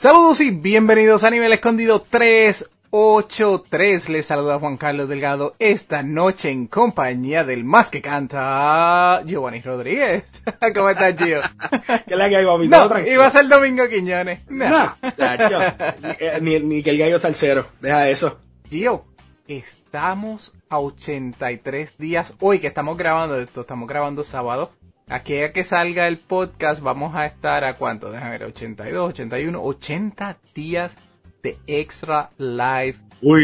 Saludos y bienvenidos a Nivel Escondido 383. Les saluda Juan Carlos Delgado esta noche en compañía del más que canta, Giovanni Rodríguez. ¿Cómo estás, Gio? ¿Qué es la que hay, papi? No, iba a ser Domingo Quiñones. No, ni que el gallo salsero. Deja eso. Gio, estamos a 83 días. Hoy que estamos grabando esto, estamos grabando sábado. Aquí a que salga el podcast vamos a estar a ¿cuánto? Déjame ver, 82, 81, 80 días de Extra Life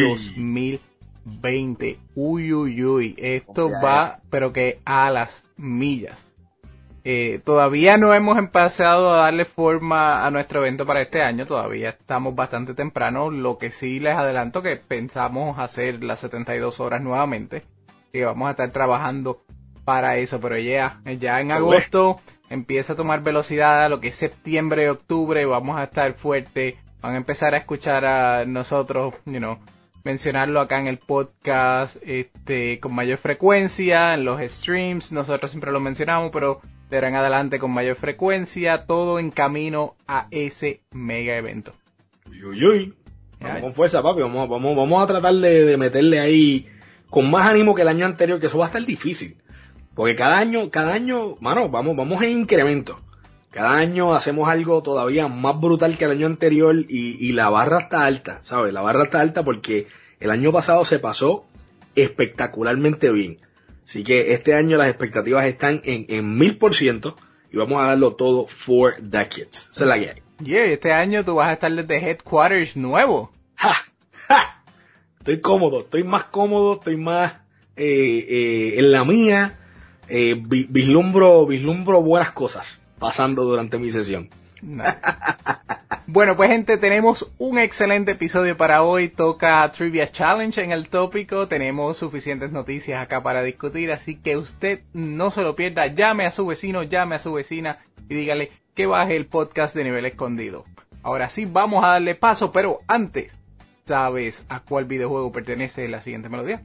2020. Uy. Esto va, pero que a las millas. Todavía no hemos empezado a darle forma a nuestro evento para este año. Todavía estamos bastante temprano. Lo que sí les adelanto que pensamos hacer las 72 horas nuevamente. Que vamos a estar trabajando para eso, pero ya en agosto empieza a tomar velocidad, lo que es septiembre y octubre vamos a estar fuertes, van a empezar a escuchar a nosotros, mencionarlo acá en el podcast, con mayor frecuencia, en los streams, nosotros siempre lo mencionamos, pero de ahora en adelante con mayor frecuencia, todo en camino a ese mega evento. Vamos con fuerza, papi, vamos a tratar de meterle ahí con más ánimo que el año anterior, que eso va a estar difícil. Porque cada año, mano, vamos en incremento. Cada año hacemos algo todavía más brutal que el año anterior y la barra está alta, ¿sabes? La barra está alta porque el año pasado se pasó espectacularmente bien. Así que este año las expectativas están en 1000% y vamos a darlo todo for the kids. Esa es la que hay. Este año tú vas a estar desde Headquarters nuevo. ¡Ja! Estoy cómodo, estoy más en la mía. Vislumbro buenas cosas pasando durante mi sesión. No. Bueno, pues gente, tenemos un excelente episodio para hoy. Toca Trivia Challenge en el tópico. Tenemos suficientes noticias acá para discutir, así que usted no se lo pierda. Llame a su vecino, llame a su vecina y dígale que baje el podcast de Nivel Escondido. Ahora sí, vamos a darle paso, pero antes, ¿sabes a cuál videojuego pertenece la siguiente melodía?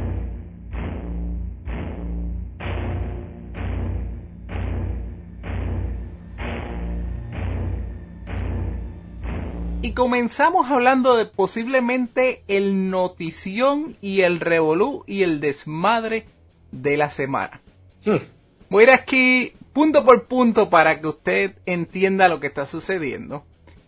Y comenzamos hablando de posiblemente el notición y el revolú y el desmadre de la semana. Voy a ir aquí punto por punto para que usted entienda lo que está sucediendo.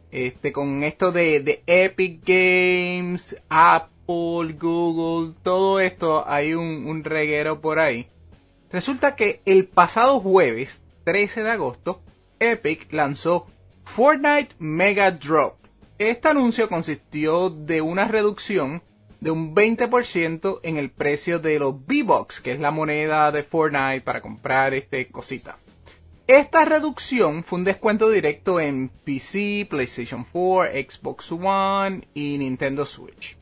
Con esto de Epic Games, Apple, Google, todo esto hay un reguero por ahí. Resulta que el pasado jueves, 13 de agosto, Epic lanzó Fortnite Mega Drop. Este anuncio consistió de una reducción de un 20% en el precio de los V-Bucks, que es la moneda de Fortnite para comprar cosita. Esta reducción fue un descuento directo en PC, PlayStation 4, Xbox One y Nintendo Switch.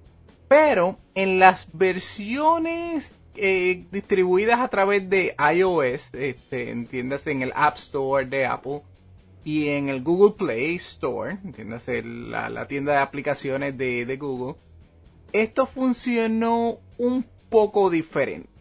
Pero en las versiones distribuidas a través de iOS, entiéndase en el App Store de Apple, y en el Google Play Store, entiéndase la tienda de aplicaciones de Google, esto funcionó un poco diferente.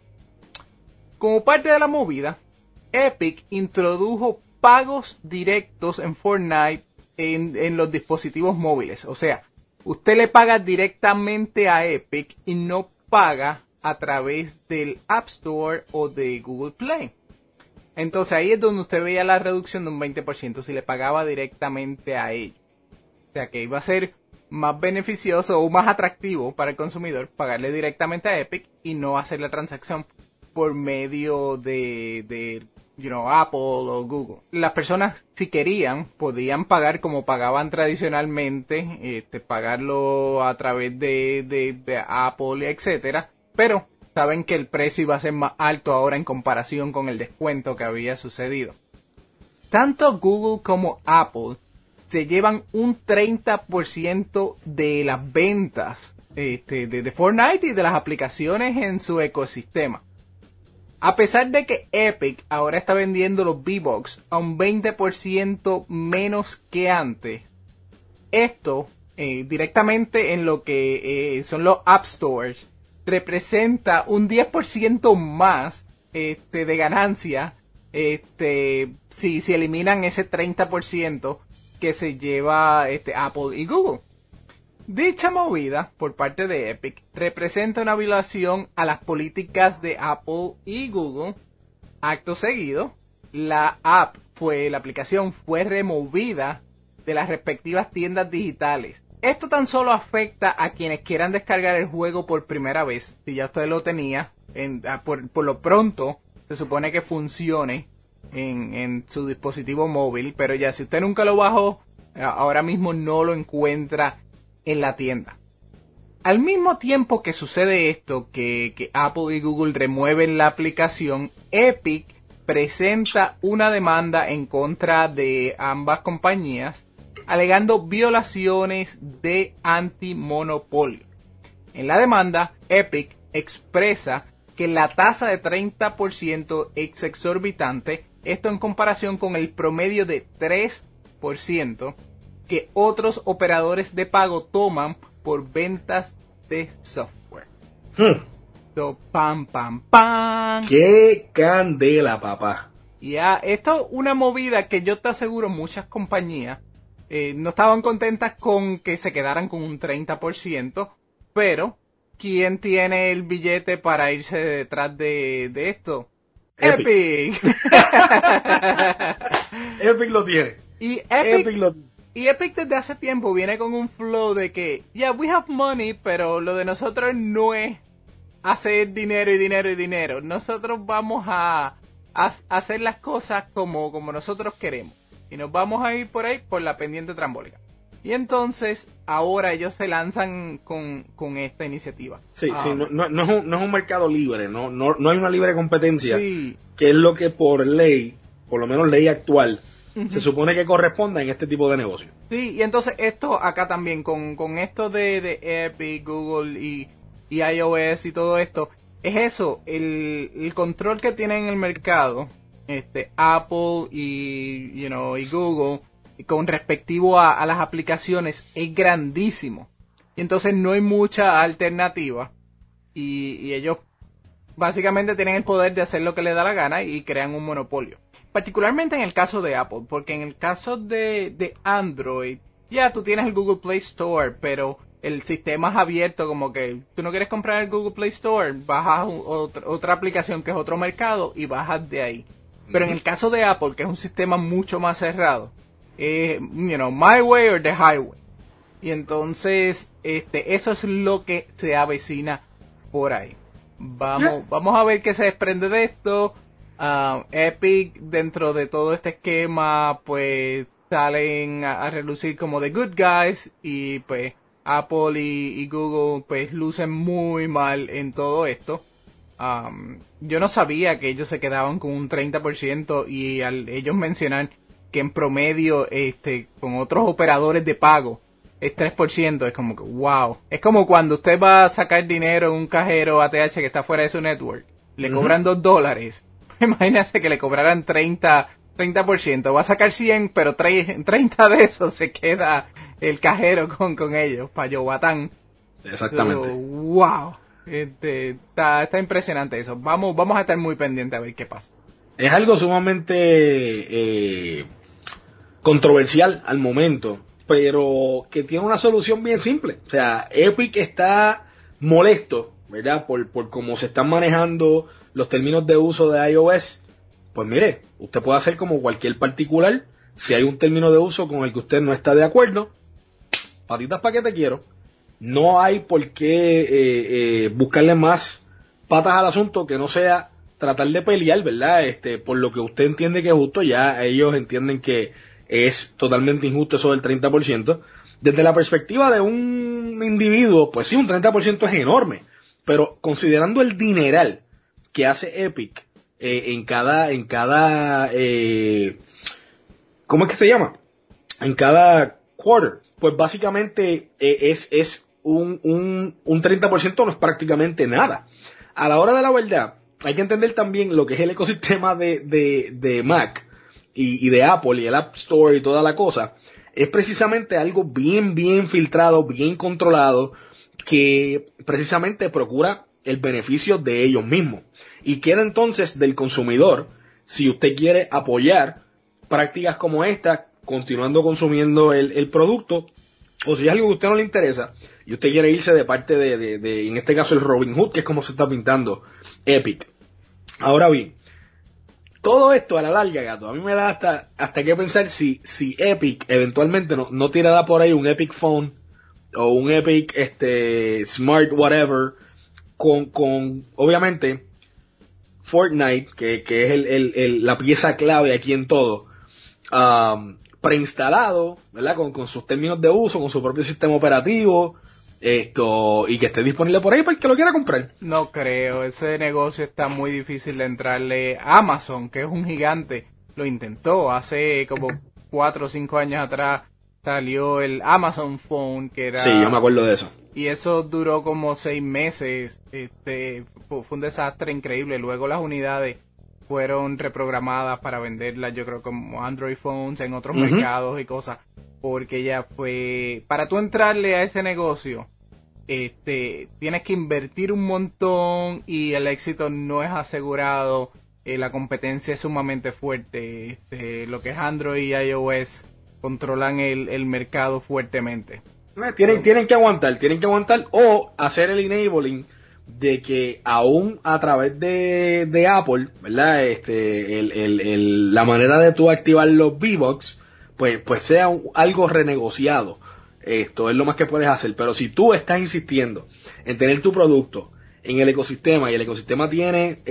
Como parte de la movida, Epic introdujo pagos directos en Fortnite en los dispositivos móviles. O sea, usted le paga directamente a Epic y no paga a través del App Store o de Google Play. Entonces ahí es donde usted veía la reducción de un 20% si le pagaba directamente a ellos. O sea que iba a ser más beneficioso o más atractivo para el consumidor pagarle directamente a Epic y no hacer la transacción por medio de Apple o Google. Las personas, si querían, podían pagar como pagaban tradicionalmente, pagarlo a través de Apple, etcétera, pero saben que el precio iba a ser más alto ahora en comparación con el descuento que había sucedido. Tanto Google como Apple se llevan un 30% de las ventas de Fortnite y de las aplicaciones en su ecosistema. A pesar de que Epic ahora está vendiendo los V-Bucks a un 20% menos que antes, esto directamente en lo que son los App Stores representa un 10% más de ganancia si eliminan ese 30% que se lleva Apple y Google. Dicha movida por parte de Epic representa una violación a las políticas de Apple y Google. Acto seguido, la aplicación fue removida de las respectivas tiendas digitales. Esto tan solo afecta a quienes quieran descargar el juego por primera vez. Si ya usted lo tenía, por lo pronto se supone que funcione en su dispositivo móvil, pero ya si usted nunca lo bajó, ahora mismo no lo encuentra en la tienda. Al mismo tiempo que sucede esto, que Apple y Google remueven la aplicación, Epic presenta una demanda en contra de ambas compañías, alegando violaciones de antimonopolio. En la demanda, Epic expresa que la tasa de 30% es exorbitante, esto en comparación con el promedio de 3% que otros operadores de pago toman por ventas de software. So, pam, pam, pam. ¡Qué candela, papá! Ya, esto es una movida que yo te aseguro muchas compañías no estaban contentas con que se quedaran con un 30%, pero ¿quién tiene el billete para irse detrás de esto? Epic. Epic lo tiene. Y Epic desde hace tiempo viene con un flow de que, yeah, we have money, pero lo de nosotros no es hacer dinero y dinero y dinero. Nosotros vamos a hacer las cosas como nosotros queremos. Y nos vamos a ir por ahí por la pendiente trambólica. Y entonces, ahora ellos se lanzan con esta iniciativa. Sí, no es un mercado libre, no hay una libre competencia, sí, que es lo que por ley, por lo menos ley actual, se supone que corresponda en este tipo de negocio. Sí, y entonces esto acá también, con esto de Epic, Google y iOS y todo esto, es eso, el control que tienen en el mercado, Apple y Google, con respectivo a las aplicaciones, es grandísimo. Y entonces no hay mucha alternativa. Y ellos básicamente tienen el poder de hacer lo que les da la gana y crean un monopolio. Particularmente en el caso de Apple, porque en el caso de Android, ya tú tienes el Google Play Store, pero el sistema es abierto, como que tú no quieres comprar el Google Play Store, bajas otra aplicación que es otro mercado y bajas de ahí. Pero en el caso de Apple, que es un sistema mucho más cerrado, my way or the highway. Y entonces, eso es lo que se avecina por ahí. Vamos a ver qué se desprende de esto. Epic, dentro de todo este esquema, pues salen a relucir como the good guys, y pues Apple y Google pues lucen muy mal en todo esto. Yo no sabía que ellos se quedaban con un 30%, y al ellos mencionar que en promedio con otros operadores de pago es 3%, es como que wow. Es como cuando usted va a sacar dinero en un cajero ATH que está fuera de su network, le cobran $2. Imagínese que le cobraran 30%. Va a sacar 100, pero 30 de eso se queda el cajero con ellos, para Yobatán. Exactamente. Wow. Está impresionante eso. Vamos a estar muy pendientes a ver qué pasa. Es algo sumamente controversial al momento, pero que tiene una solución bien simple. O sea, Epic está molesto, ¿verdad? Por cómo se están manejando los términos de uso de iOS. Pues mire, usted puede hacer como cualquier particular. Si hay un término de uso con el que usted no está de acuerdo, patitas pa' que te quiero. No hay por qué buscarle más patas al asunto que no sea tratar de pelear, ¿verdad? Por lo que usted entiende que es justo. Ya ellos entienden que es totalmente injusto eso del 30%. Desde la perspectiva de un individuo, pues sí, un 30% es enorme. Pero considerando el dineral que hace Epic en cada ¿cómo es que se llama? En cada quarter, pues básicamente es un 30%, no es prácticamente nada. A la hora de la verdad, hay que entender también lo que es el ecosistema de Mac y de Apple y el App Store y toda la cosa. Es precisamente algo bien filtrado, bien controlado, que precisamente procura el beneficio de ellos mismos. Y queda entonces del consumidor, si usted quiere apoyar prácticas como esta, continuando consumiendo el producto, o si es algo que a usted no le interesa y usted quiere irse de parte de en este caso el Robinhood, que es como se está pintando Epic. Ahora bien, todo esto a la larga, gato, a mí me da hasta que pensar si Epic eventualmente no tirará por ahí un Epic Phone o un Epic Smart whatever con obviamente Fortnite, que es la pieza clave aquí en todo, preinstalado, ¿verdad? Con sus términos de uso, con su propio sistema operativo, y que esté disponible por ahí para el que lo quiera comprar. No creo, ese negocio está muy difícil de entrarle. Amazon, que es un gigante, lo intentó hace como 4 o 5 años atrás, salió el Amazon Phone, que era... Sí, yo me acuerdo de eso. Y eso duró como 6 meses, fue un desastre increíble. Luego las unidades fueron reprogramadas para venderlas, yo creo, como Android phones en otros mercados y cosas, porque ya fue... Para tú entrarle a ese negocio, tienes que invertir un montón y el éxito no es asegurado, la competencia es sumamente fuerte, lo que es Android y iOS controlan el mercado fuertemente. Tienen que aguantar o hacer el enabling de que aún a través de Apple, ¿verdad? La manera de tú activar los V-Bucks, pues sea algo renegociado. Esto es lo más que puedes hacer, pero si tú estás insistiendo en tener tu producto en el ecosistema y el ecosistema tiene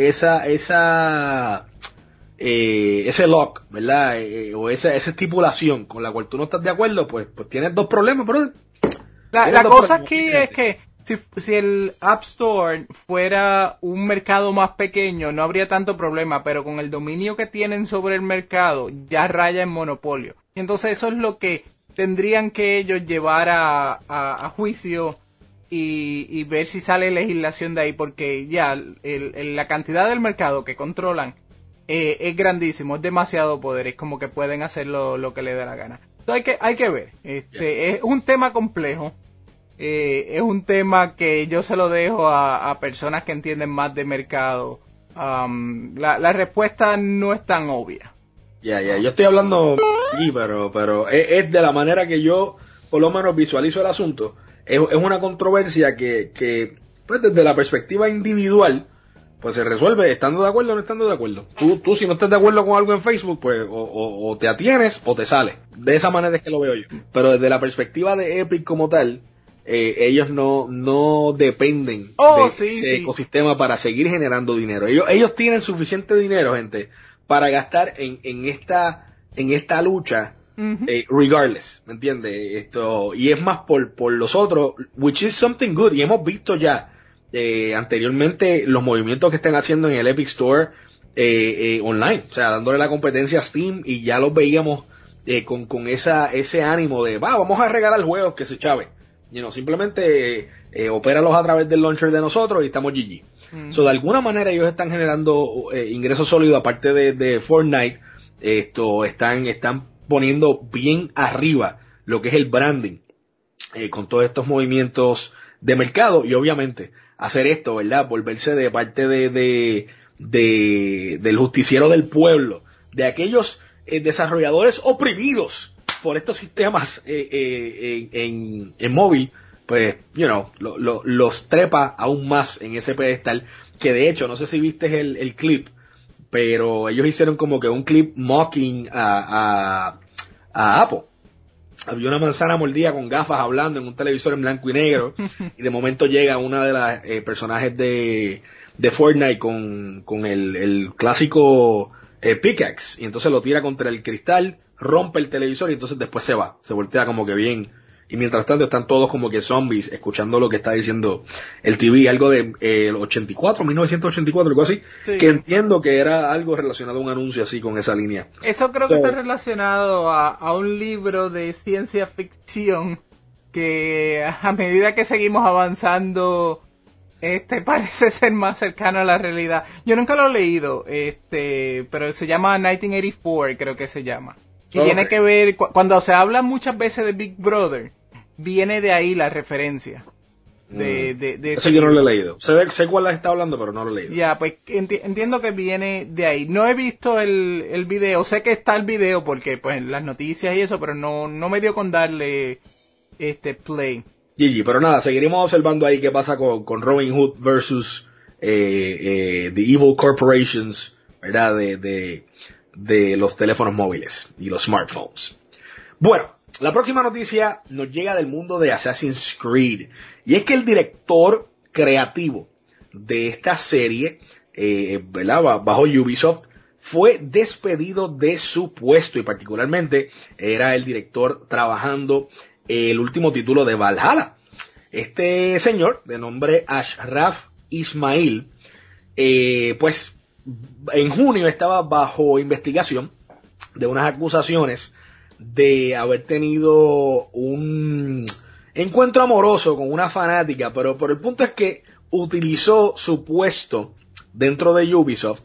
ese lock, ¿verdad? O esa estipulación con la cual tú no estás de acuerdo, pues tienes dos problemas, bro. La cosa aquí es que si el App Store fuera un mercado más pequeño, no habría tanto problema, pero con el dominio que tienen sobre el mercado, ya raya en monopolio. Y entonces eso es lo que tendrían que ellos llevar a juicio y ver si sale legislación de ahí, porque ya la cantidad del mercado que controlan es grandísimo, es demasiado poder, es como que pueden hacer lo que les dé la gana. Entonces hay que ver, es un tema complejo, es un tema que yo se lo dejo a personas que entienden más de mercado. La respuesta no es tan obvia. Yo estoy hablando aquí, pero es de la manera que yo por lo menos visualizo el asunto. Es una controversia que pues desde la perspectiva individual pues se resuelve estando de acuerdo o no estando de acuerdo. Tú si no estás de acuerdo con algo en Facebook, pues o te atienes o te sales. De esa manera es que lo veo yo. Pero desde la perspectiva de Epic como tal, ellos no dependen de ese ecosistema para seguir generando dinero. Ellos tienen suficiente dinero, gente, para gastar en esta lucha, regardless, ¿me entiendes? Y es más por los otros, which is something good, y hemos visto ya anteriormente los movimientos que están haciendo en el Epic Store online, o sea, dándole la competencia a Steam, y ya los veíamos con ese ánimo de, vamos a regalar juegos que se chave, simplemente opéralos a través del launcher de nosotros y estamos GG. So, de alguna manera ellos están generando ingresos sólidos aparte de Fortnite. Están poniendo bien arriba lo que es el branding con todos estos movimientos de mercado, y obviamente hacer esto, ¿verdad? Volverse de parte del justiciero del pueblo, de aquellos desarrolladores oprimidos por estos sistemas en móvil. Pues, los trepa aún más en ese pedestal, que de hecho, no sé si viste el clip, pero ellos hicieron como que un clip mocking a Apple. Había una manzana mordida con gafas hablando en un televisor en blanco y negro, y de momento llega una de las personajes de Fortnite con el clásico pickaxe, y entonces lo tira contra el cristal, rompe el televisor y entonces después se voltea como que bien. Y mientras tanto están todos como que zombies escuchando lo que está diciendo el TV, algo de 1984, algo así, sí. Que entiendo que era algo relacionado a un anuncio así con esa línea. Eso creo que está relacionado a un libro de ciencia ficción que a medida que seguimos avanzando parece ser más cercano a la realidad. Yo nunca lo he leído, pero se llama 1984, creo que se llama. Que tiene que ver, cuando se habla muchas veces de Big Brother, viene de ahí la referencia. Eso yo no lo he leído. Sé cuál la está hablando, pero no lo he leído. Ya, pues entiendo que viene de ahí. No he visto el video. Sé que está el video porque pues las noticias y eso, pero no me dio con darle play. GG, pero nada, seguiremos observando ahí qué pasa con Robin Hood versus The Evil Corporations, ¿verdad? De los teléfonos móviles y los smartphones. Bueno, la próxima noticia nos llega del mundo de Assassin's Creed. Y es que el director creativo de esta serie, ¿verdad? Bajo Ubisoft, fue despedido de su puesto y particularmente era el director trabajando el último título de Valhalla. Este señor, de nombre Ashraf Ismail, pues en junio estaba bajo investigación de unas acusaciones de haber tenido un encuentro amoroso con una fanática, pero el punto es que utilizó su puesto dentro de Ubisoft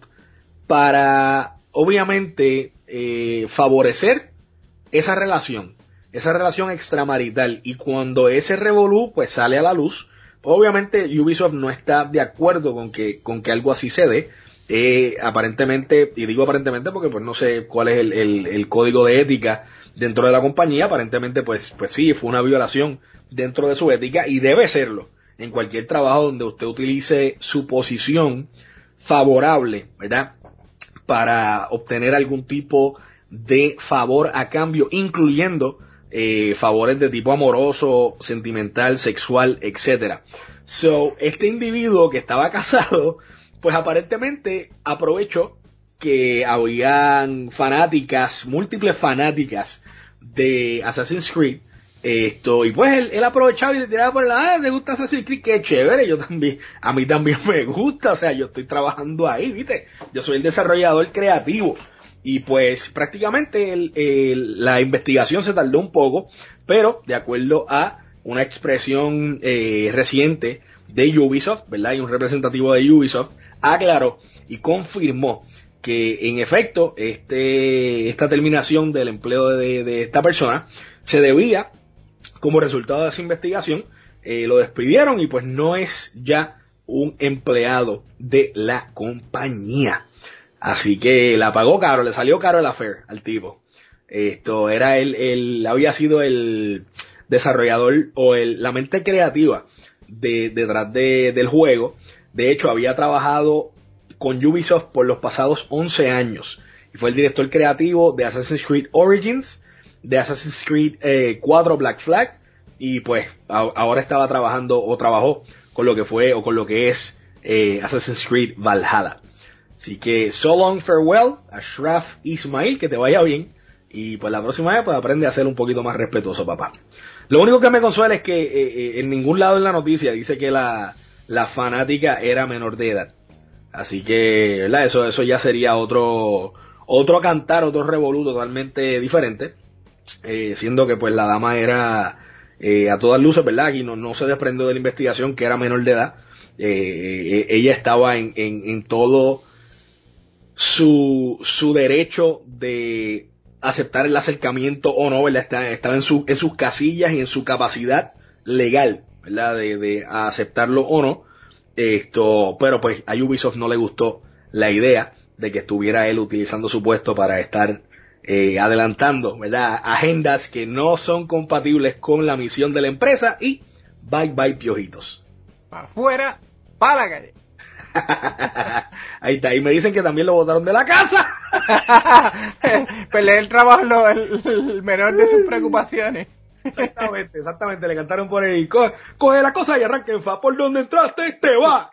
para, obviamente, favorecer esa relación extramarital, y cuando ese revolú pues sale a la luz, obviamente Ubisoft no está de acuerdo con que algo así se dé. Aparentemente, y digo aparentemente porque pues no sé cuál es el código de ética dentro de la compañía, aparentemente pues sí, fue una violación dentro de su ética y debe serlo en cualquier trabajo donde usted utilice su posición favorable, ¿verdad?, para obtener algún tipo de favor a cambio, incluyendo favores de tipo amoroso, sentimental, sexual, etcétera. So, este individuo que estaba casado, pues aparentemente aprovechó que habían múltiples fanáticas de Assassin's Creed, y pues él aprovechaba y le tiraba por ¿te gusta Assassin's Creed? Qué chévere, a mí también me gusta, o sea, yo estoy trabajando ahí, ¿viste? Yo soy el desarrollador creativo. Y pues prácticamente la investigación se tardó un poco, pero de acuerdo a una expresión reciente de Ubisoft, ¿verdad? Y un representativo de Ubisoft aclaró y confirmó que en efecto esta terminación del empleo de esta persona se debía, como resultado de esa investigación, lo despidieron y pues no es ya un empleado de la compañía. Así que la pagó caro, le salió caro el affair al tipo. Había sido el desarrollador o la mente creativa detrás del juego. De hecho, había trabajado con Ubisoft por los pasados 11 años. Y fue el director creativo de Assassin's Creed Origins, de Assassin's Creed 4 Black Flag. Y pues ahora trabajó con lo que fue o con lo que es Assassin's Creed Valhalla. Así que, so long, farewell, Ashraf Ismail, que te vaya bien. Y pues la próxima vez pues aprende a ser un poquito más respetuoso, papá. Lo único que me consuela es que en ningún lado en la noticia dice que la fanática era menor de edad. Así que, ¿verdad? Eso ya sería otro cantar, otro revolú totalmente diferente. Siendo que pues la dama era a todas luces, ¿verdad? Y no se desprendió de la investigación que era menor de edad. Ella estaba en todo su derecho de aceptar el acercamiento o no, ¿verdad? Estaba en sus casillas y en su capacidad legal, ¿verdad? De aceptarlo o no. Pero pues a Ubisoft no le gustó la idea de que estuviera él utilizando su puesto para estar adelantando, ¿verdad?, agendas que no son compatibles con la misión de la empresa, y bye piojitos. Para afuera, para la calle. Ahí está, y me dicen que también lo botaron de la casa. Peleé el trabajo, el menor de sus preocupaciones. Exactamente, le cantaron por ahí, coge la cosa y arranca en fa, por donde entraste te va,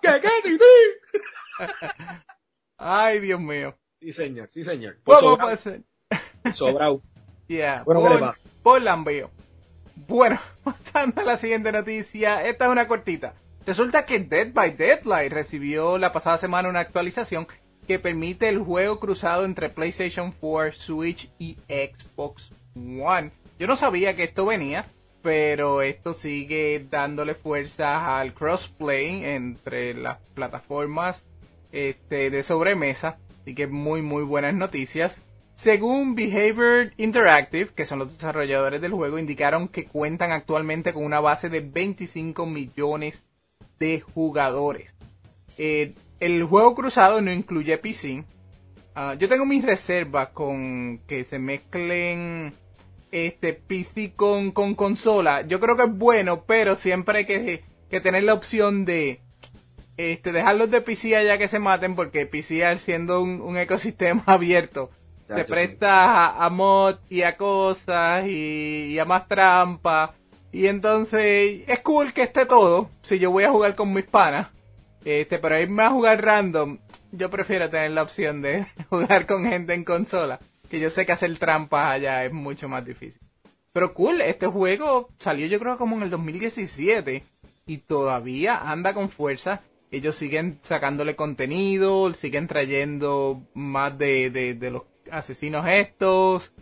Ay, Dios mío. Sí, señor. ¿Cómo puede ser? Sobrao. Yeah, bueno, ¿qué le pasa? Por lambeo. Bueno, pasando a la siguiente noticia, esta es una cortita. Resulta que Dead by Daylight recibió la pasada semana una actualización que permite el juego cruzado entre PlayStation 4, Switch y Xbox One. Yo no sabía que esto venía, pero esto sigue dándole fuerza al crossplay entre las plataformas de sobremesa. Así que muy buenas noticias. según Behavior Interactive, que son los desarrolladores del juego, indicaron que cuentan actualmente con una base de 25 millones de jugadores. El juego cruzado no incluye PC. Yo tengo mis reservas con que se mezclen PC con consola. Yo creo que es bueno, pero siempre hay que tener la opción de dejarlos de PC allá que se maten, porque PC, al siendo un ecosistema abierto, se presta a mod y a cosas y a más trampa. Y entonces es cool que esté todo si yo voy a jugar con mis panas. Pero irme a jugar random, yo prefiero tener la opción de jugar con gente en consola, que yo sé que hacer trampas allá es mucho más difícil. Pero cool, este juego salió yo creo como en el 2017 y todavía anda con fuerza. Ellos siguen sacándole contenido, siguen trayendo más de los asesinos estos.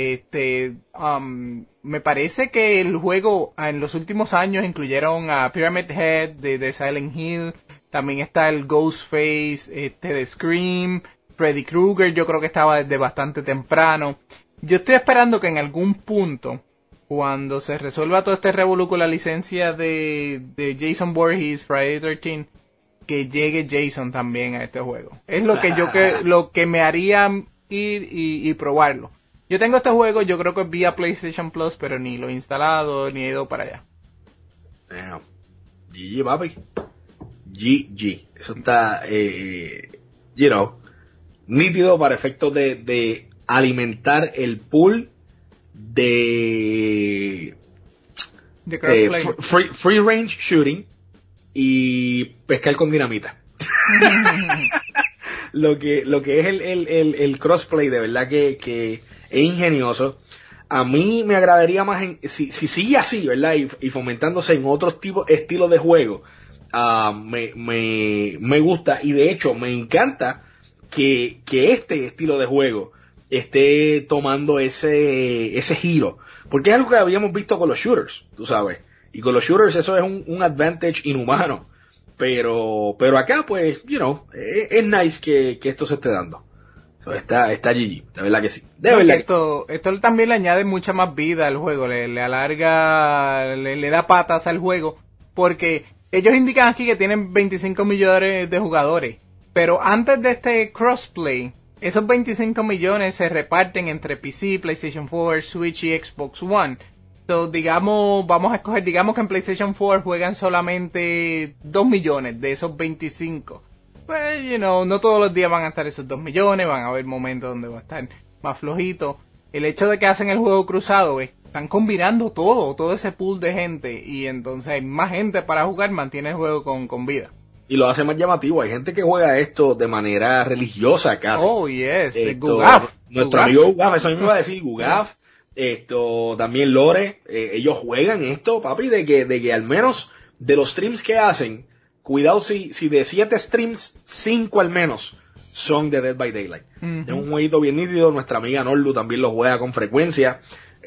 Me parece que el juego en los últimos años incluyeron a Pyramid Head de Silent Hill. También está el Ghostface de Scream, Freddy Krueger, yo creo que estaba desde bastante temprano. Yo estoy esperando que en algún punto, cuando se resuelva todo este revolú con la licencia de Jason Voorhees, Friday the 13th, que llegue Jason también a este juego. Es lo que me haría ir y probarlo. Yo tengo este juego, yo creo que es vía PlayStation Plus, pero ni lo he instalado, ni he ido para allá. GG, papi. GG. Eso está, nítido para efectos de alimentar el pool de free range shooting y pescar con dinamita. lo que es el crossplay, de verdad que es ingenioso. A mí me agradaría más si sigue así, ¿verdad? Y fomentándose en otros estilos de juego. Me gusta, y de hecho me encanta que este estilo de juego esté tomando ese giro, porque es algo que habíamos visto con los shooters, tú sabes, y con los shooters eso es un advantage inhumano, pero acá pues, es nice que esto se esté dando. So, está GG, de verdad que sí. Esto también le añade mucha más vida al juego, le alarga, le da patas al juego, porque ellos indican aquí que tienen 25 millones de jugadores, pero antes de este crossplay, esos 25 millones se reparten entre PC, PlayStation 4, Switch y Xbox One. So, vamos a escoger, digamos que en PlayStation 4 juegan solamente 2 millones de esos 25. Pues, no todos los días van a estar esos 2 millones, van a haber momentos donde va a estar más flojito. El hecho de que hacen el juego cruzado, están combinando todo ese pool de gente, y entonces hay más gente para jugar, mantiene el juego con vida. Y lo hace más llamativo. Hay gente que juega esto de manera religiosa casi. Oh, yes. Gugaf. Nuestro amigo Gugaf, eso mismo iba a decir, Gugaf. También Lore, ellos juegan esto, papi, de que al menos de los streams que hacen, cuidado si de 7 streams, 5 al menos son de Dead by Daylight. Uh-huh. Es un jueguito bien nítido. Nuestra amiga Norlu también lo juega con frecuencia.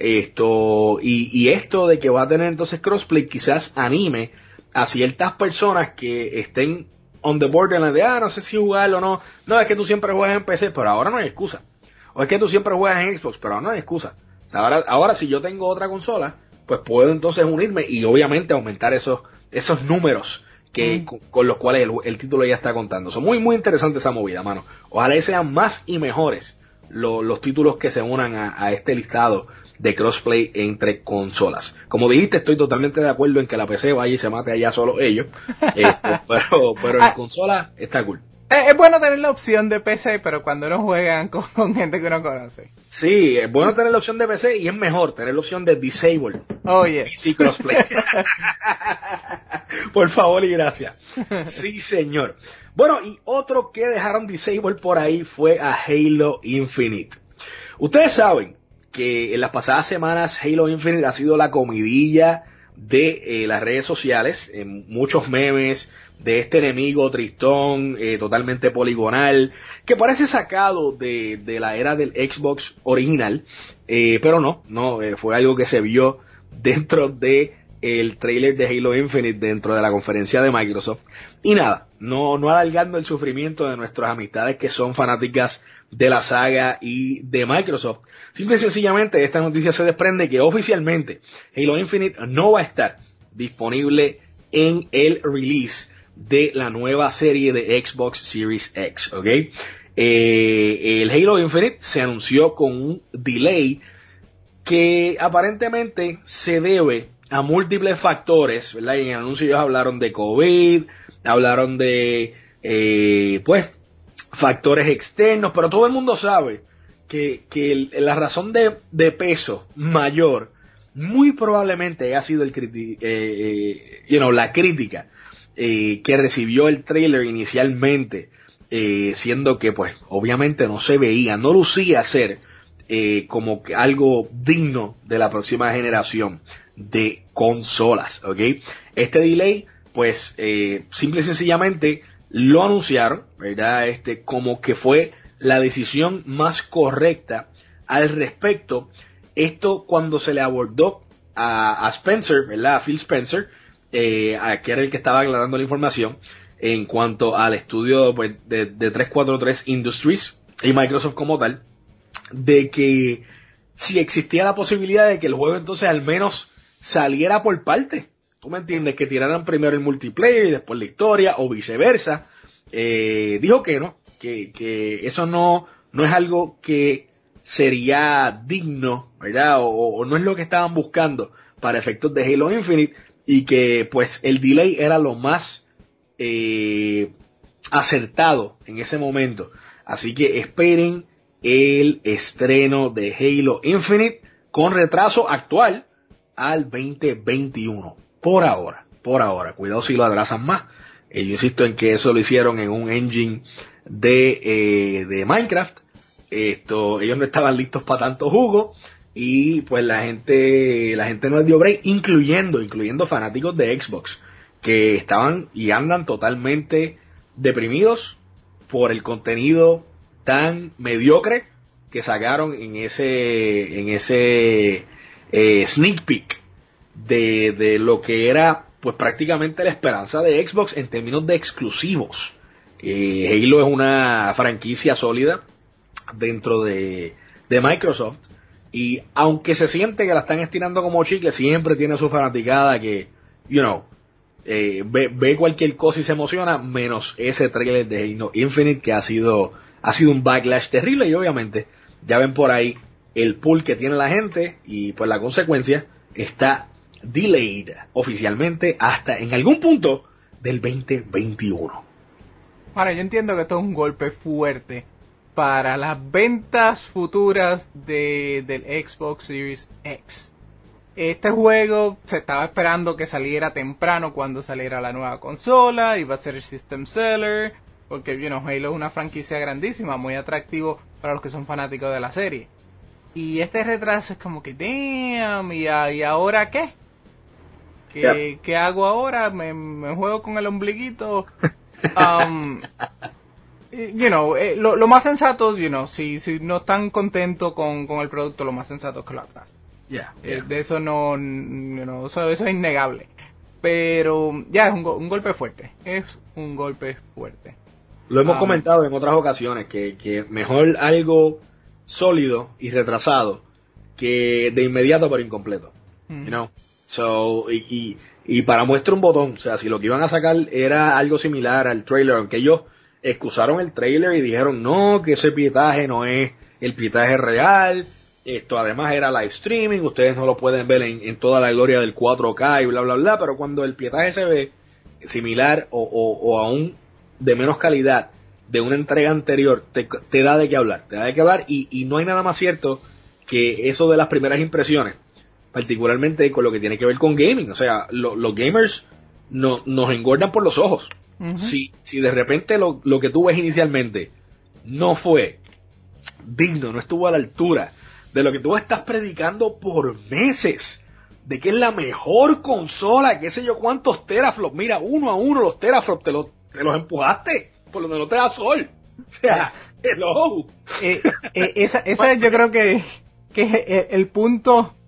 Y esto de que va a tener entonces crossplay quizás anime a ciertas personas que estén on the borderline de, no sé si jugarlo o no. No, es que tú siempre juegas en PC, pero ahora no hay excusa. O es que tú siempre juegas en Xbox, pero ahora no hay excusa. O sea, ahora si yo tengo otra consola, pues puedo entonces unirme y obviamente aumentar esos números con los cuales el título ya está contando. Son muy, muy interesante esa movida, mano. Ojalá sean más y mejores los títulos que se unan a este listado de crossplay entre consolas. Como dijiste, estoy totalmente de acuerdo en que la PC vaya y se mate allá solo ellos. Pero en consola está cool. Es bueno tener la opción de PC, pero cuando no juegan con gente que uno conoce. Sí, es bueno tener la opción de PC y es mejor tener la opción de Disable. Oh, yes. Sí, crossplay. Por favor y gracias. Sí, señor. Bueno, y otro que dejaron Disable por ahí fue a Halo Infinite. Ustedes saben que en las pasadas semanas Halo Infinite ha sido la comidilla de las redes sociales, muchos memes de este enemigo tristón, totalmente poligonal, que parece sacado de la era del Xbox original, pero no, fue algo que se vio dentro de el trailer de Halo Infinite dentro de la conferencia de Microsoft. Y nada, no alargando el sufrimiento de nuestras amistades que son fanáticas de la saga y de Microsoft. Simple y sencillamente, esta noticia se desprende que oficialmente Halo Infinite no va a estar disponible en el release de la nueva serie de Xbox Series X, ¿ok? El Halo Infinite se anunció con un delay que aparentemente se debe a múltiples factores, ¿verdad? Y en el anuncio ellos hablaron de COVID, hablaron de, factores externos, pero todo el mundo sabe que la razón de peso mayor muy probablemente haya sido la crítica que recibió el trailer inicialmente, siendo que pues obviamente no se veía, no lucía ser como que algo digno de la próxima generación de consolas, ¿ok? Este delay, pues, simple y sencillamente lo anunciaron, ¿verdad? Como que fue la decisión más correcta al respecto. Esto cuando se le abordó a Spencer, ¿verdad? A Phil Spencer, que era el que estaba aclarando la información en cuanto al estudio pues, de 343 Industries y Microsoft como tal, de que si existía la posibilidad de que el juego entonces al menos saliera por parte, tú me entiendes, que tiraran primero el multiplayer y después la historia o viceversa, dijo que no, que eso no es algo que sería digno, ¿verdad? O no es lo que estaban buscando para efectos de Halo Infinite, y que pues el delay era lo más acertado en ese momento. Así que esperen el estreno de Halo Infinite con retraso actual al 2021. Por ahora. Cuidado si lo atrasan más. Yo insisto en que eso lo hicieron en un engine de Minecraft. Ellos no estaban listos para tanto jugo. Y pues la gente no les dio break, incluyendo fanáticos de Xbox, que estaban y andan totalmente deprimidos por el contenido tan mediocre que sacaron en ese sneak peek de lo que era pues prácticamente la esperanza de Xbox en términos de exclusivos. Halo es una franquicia sólida dentro de Microsoft, y aunque se siente que la están estirando como chicle, siempre tiene su fanaticada que, ve cualquier cosa y se emociona, menos ese trailer de Halo Infinite que ha sido un backlash terrible. Y obviamente ya ven por ahí el pull que tiene la gente, y pues la consecuencia está delayed oficialmente hasta en algún punto del 2021. Ahora, yo entiendo que esto es un golpe fuerte para las ventas futuras del Xbox Series X. Este juego se estaba esperando que saliera temprano cuando saliera la nueva consola, iba a ser el system seller, porque Halo es una franquicia grandísima, muy atractivo para los que son fanáticos de la serie. Y este retraso es como que, damn, ¿y ahora qué? ¿Qué hago ahora? ¿Me juego con el ombliguito? Lo más sensato, si no están contentos con el producto, lo más sensato es que lo atrasen. De eso eso es innegable. Pero ya es un golpe fuerte. Es un golpe fuerte. Lo hemos comentado en otras ocasiones, que mejor algo sólido y retrasado que de inmediato pero incompleto. Y para muestra un botón, o sea, si lo que iban a sacar era algo similar al trailer, aunque ellos excusaron el trailer y dijeron no, que ese pietaje no es el pietaje real, esto además era live streaming, ustedes no lo pueden ver en toda la gloria del 4K y bla bla bla, pero cuando el pietaje se ve similar o aún de menos calidad de una entrega anterior, te da de qué hablar, y no hay nada más cierto que eso de las primeras impresiones, particularmente con lo que tiene que ver con gaming. O sea, los gamers nos engordan por los ojos. Uh-huh. Si de repente lo que tú ves inicialmente no fue digno, no estuvo a la altura de lo que tú estás predicando por meses, de que es la mejor consola, qué sé yo cuántos teraflops, mira, uno a uno los teraflops te los empujaste por donde no te da sol. O sea, hello. Esa yo creo que es el punto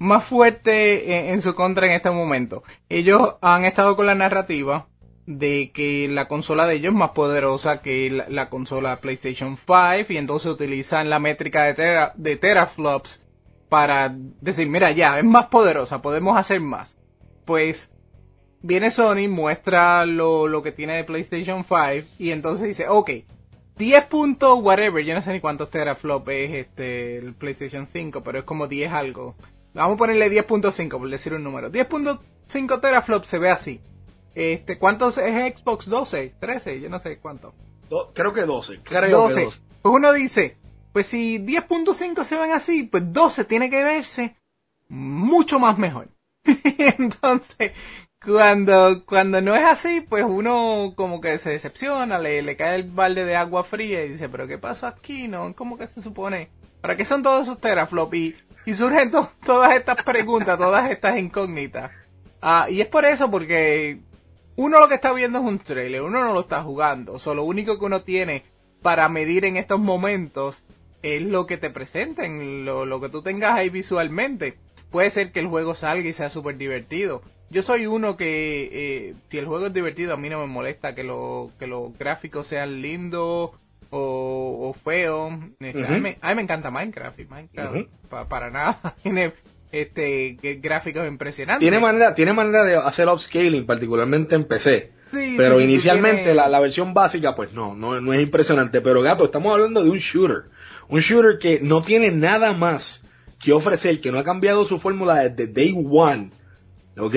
más fuerte en su contra en este momento. Ellos han estado con la narrativa de que la consola de ellos es más poderosa que la consola PlayStation 5 y entonces utilizan la métrica de teraflops para decir, mira, ya, es más poderosa, podemos hacer más. Pues viene Sony, muestra lo que tiene de PlayStation 5 y entonces dice, ok, 10 puntos whatever, yo no sé ni cuántos teraflops es el PlayStation 5, pero es como 10 algo. Vamos a ponerle 10.5 por decir un número. 10.5 teraflops se ve así. ¿Cuántos es Xbox? 12, 13, yo no sé cuánto. Creo que 12. 12. Pues uno dice, pues si 10.5 se ven así, pues 12 tiene que verse mucho más mejor. Entonces, cuando no es así, pues uno como que se decepciona, le cae el balde de agua fría y dice, pero ¿qué pasó aquí? ¿No? ¿Cómo que se supone? ¿Para qué son todos esos teraflops? Y surgen todas estas preguntas, todas estas incógnitas. Y es por eso, porque uno lo que está viendo es un trailer, uno no lo está jugando. Lo único que uno tiene para medir en estos momentos es lo que te presenten, lo que tú tengas ahí visualmente. Puede ser que el juego salga y sea súper divertido. Yo soy uno que, si el juego es divertido, a mí no me molesta que los gráficos sean lindos o feos. A mí me encanta Minecraft, y Minecraft para nada tiene gráficos impresionantes. Tiene manera de hacer upscaling, particularmente en PC. Sí, pero sí, inicialmente la versión básica, pues no es impresionante. Pero gato, estamos hablando de un shooter. Un shooter que no tiene nada más que ofrecer, que no ha cambiado su fórmula desde Day One. ¿Ok?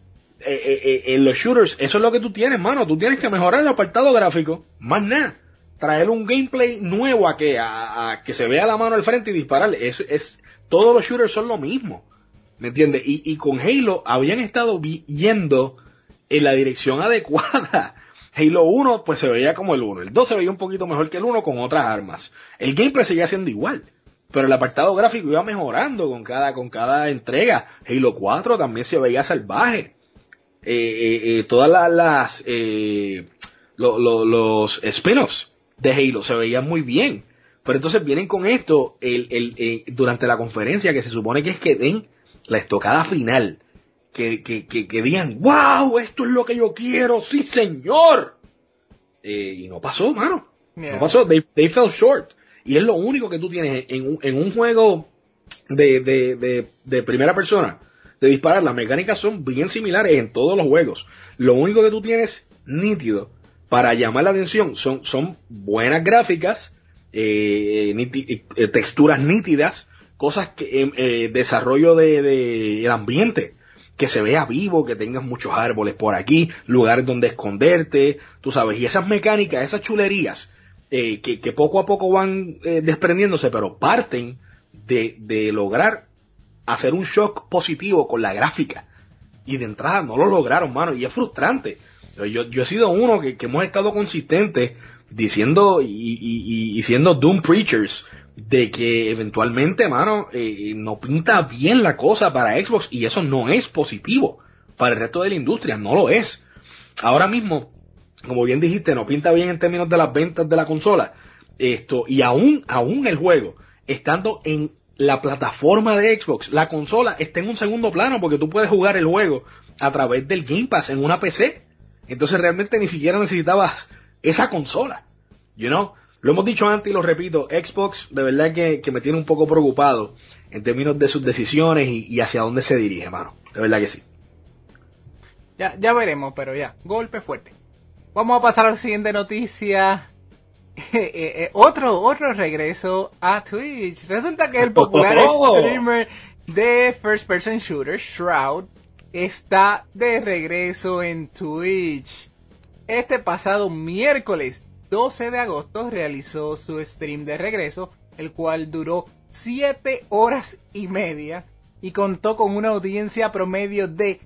En los shooters, eso es lo que tú tienes, mano. Tú tienes que mejorar el apartado gráfico. Más nada. Traer un gameplay nuevo a que se vea la mano al frente y dispararle. Todos los shooters son lo mismo. ¿Me entiendes? Y con Halo habían estado yendo en la dirección adecuada. Halo 1 pues se veía como el 1. El 2 se veía un poquito mejor que el 1 con otras armas. El gameplay seguía siendo igual. Pero el apartado gráfico iba mejorando con cada entrega. Halo 4 también se veía salvaje. Todas los spin-offs de Halo se veían muy bien. Pero entonces vienen con esto durante la conferencia, que se supone que es que den la estocada final. Que digan, wow, esto es lo que yo quiero, sí señor. Y no pasó, mano. Yeah. No pasó, they fell short. Y es lo único que tú tienes en un juego de primera persona, de disparar. Las mecánicas son bien similares en todos los juegos. Lo único que tú tienes nítido para llamar la atención son buenas gráficas, texturas nítidas, cosas que desarrollo del ambiente, que se vea vivo, que tengas muchos árboles por aquí, lugares donde esconderte, tú sabes, y esas mecánicas, esas chulerías que poco a poco van desprendiéndose, pero parten de lograr hacer un shock positivo con la gráfica, y de entrada no lo lograron, mano, y es frustrante. Yo he sido uno que hemos estado consistentes diciendo y siendo Doom Preachers de que eventualmente, mano, no pinta bien la cosa para Xbox, y eso no es positivo para el resto de la industria, no lo es. Ahora mismo, como bien dijiste, no pinta bien en términos de las ventas de la consola. Y aún el juego, estando en la plataforma de Xbox, la consola está en un segundo plano, porque tú puedes jugar el juego a través del Game Pass en una PC. Entonces realmente ni siquiera necesitabas esa consola. Lo hemos dicho antes y lo repito, Xbox de verdad que me tiene un poco preocupado en términos de sus decisiones y hacia dónde se dirige, mano. De verdad que sí. Ya veremos, pero ya, golpe fuerte. Vamos a pasar a la siguiente noticia. Otro regreso a Twitch. Resulta que el popular streamer de First Person Shooter, Shroud, está de regreso en Twitch. Este pasado miércoles 12 de agosto realizó su stream de regreso, el cual duró 7 horas y media y contó con una audiencia promedio de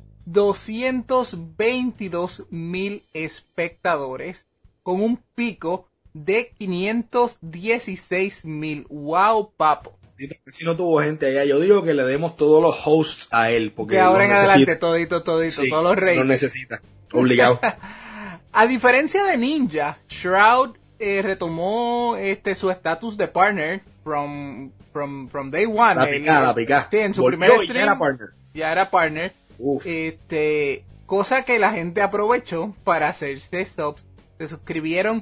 222,000 espectadores, con un pico de 516,000. ¡Wow, papo! Si no tuvo gente allá, yo digo que le demos todos los hosts a él, porque que ahora en adelante todito, sí, todos los reyes. Lo necesita, obligado. A diferencia de Ninja, Shroud retomó su estatus de partner from day one. La picá. Sí, en su primer stream ya era partner. Uf. Cosa que la gente aprovechó para hacerse subs. Se suscribieron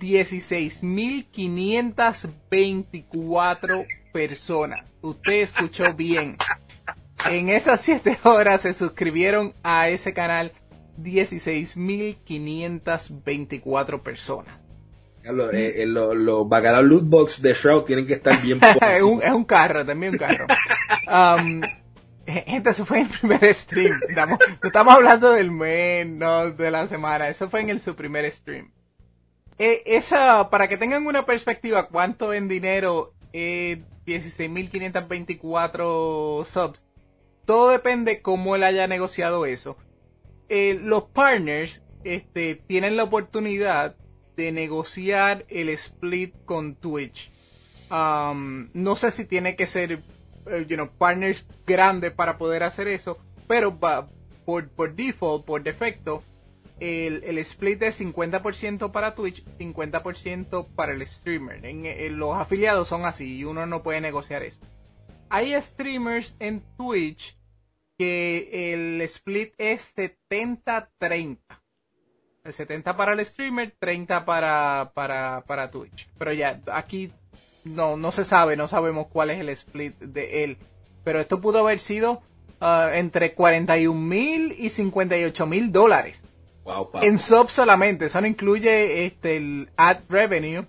16.524 personas. Usted escuchó bien. En esas 7 horas se suscribieron a ese canal 16.524 personas. Los bacalao loot box de Shroud tienen que estar bien es un carro, también un carro. Gente, eso fue en el primer stream. No estamos hablando del mes, no de la semana. Eso fue en su primer stream. Para que tengan una perspectiva, cuánto en dinero 16.524 subs. Todo depende cómo él haya negociado eso. Los partners tienen la oportunidad de negociar el split con Twitch. No sé si tiene que ser partners grandes para poder hacer eso, pero por default, por defecto, el split es 50% para Twitch, 50% para el streamer. Los afiliados son así y uno no puede negociar eso. Hay streamers en Twitch que el split es 70-30. El 70 para el streamer, 30 para Twitch. Pero ya, aquí no se sabe, no sabemos cuál es el split de él. Pero esto pudo haber sido entre $41,000 y $58,000. Wow. En subs solamente. Eso no incluye el ad revenue.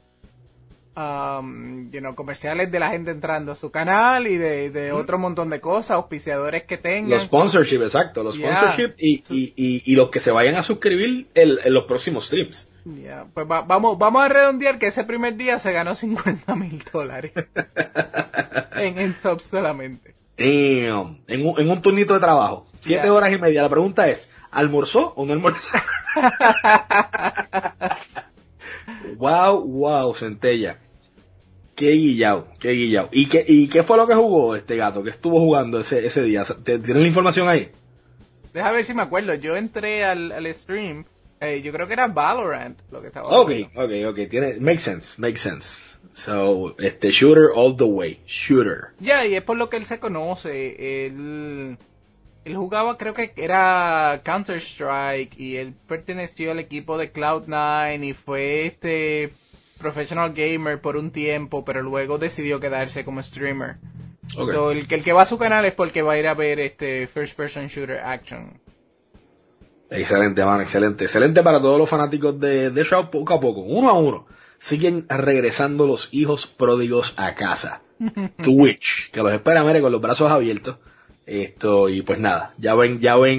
Comerciales de la gente entrando a su canal y de otro montón de cosas, auspiciadores que tengan. Los sponsorship, exacto. Los sponsorship y los que se vayan a suscribir en los próximos streams. Pues vamos a redondear que ese primer día se ganó $50,000 en subs solamente. Damn. En un turnito de trabajo. 7 horas y media. La pregunta es, ¿almorzó o no almorzó? Wow, Centella. Qué guillao. ¿Y qué fue lo que jugó este gato? ¿Qué estuvo jugando ese día? ¿Tienes la información ahí? Deja ver si me acuerdo. Yo entré al stream. Yo creo que era Valorant lo que estaba jugando. Ok. Makes sense. So, shooter all the way. Shooter. Y es por lo que él se conoce. Él jugaba, creo que era Counter-Strike, y él perteneció al equipo de Cloud9 y fue professional gamer por un tiempo, pero luego decidió quedarse como streamer. Okay. So, el que va a su canal es porque va a ir a ver first person shooter action. Excelente, man, excelente para todos los fanáticos de Shroud. Poco a poco, uno a uno, siguen regresando los hijos pródigos a casa. Twitch, que los espera, mire, con los brazos abiertos. Y pues nada, ya ven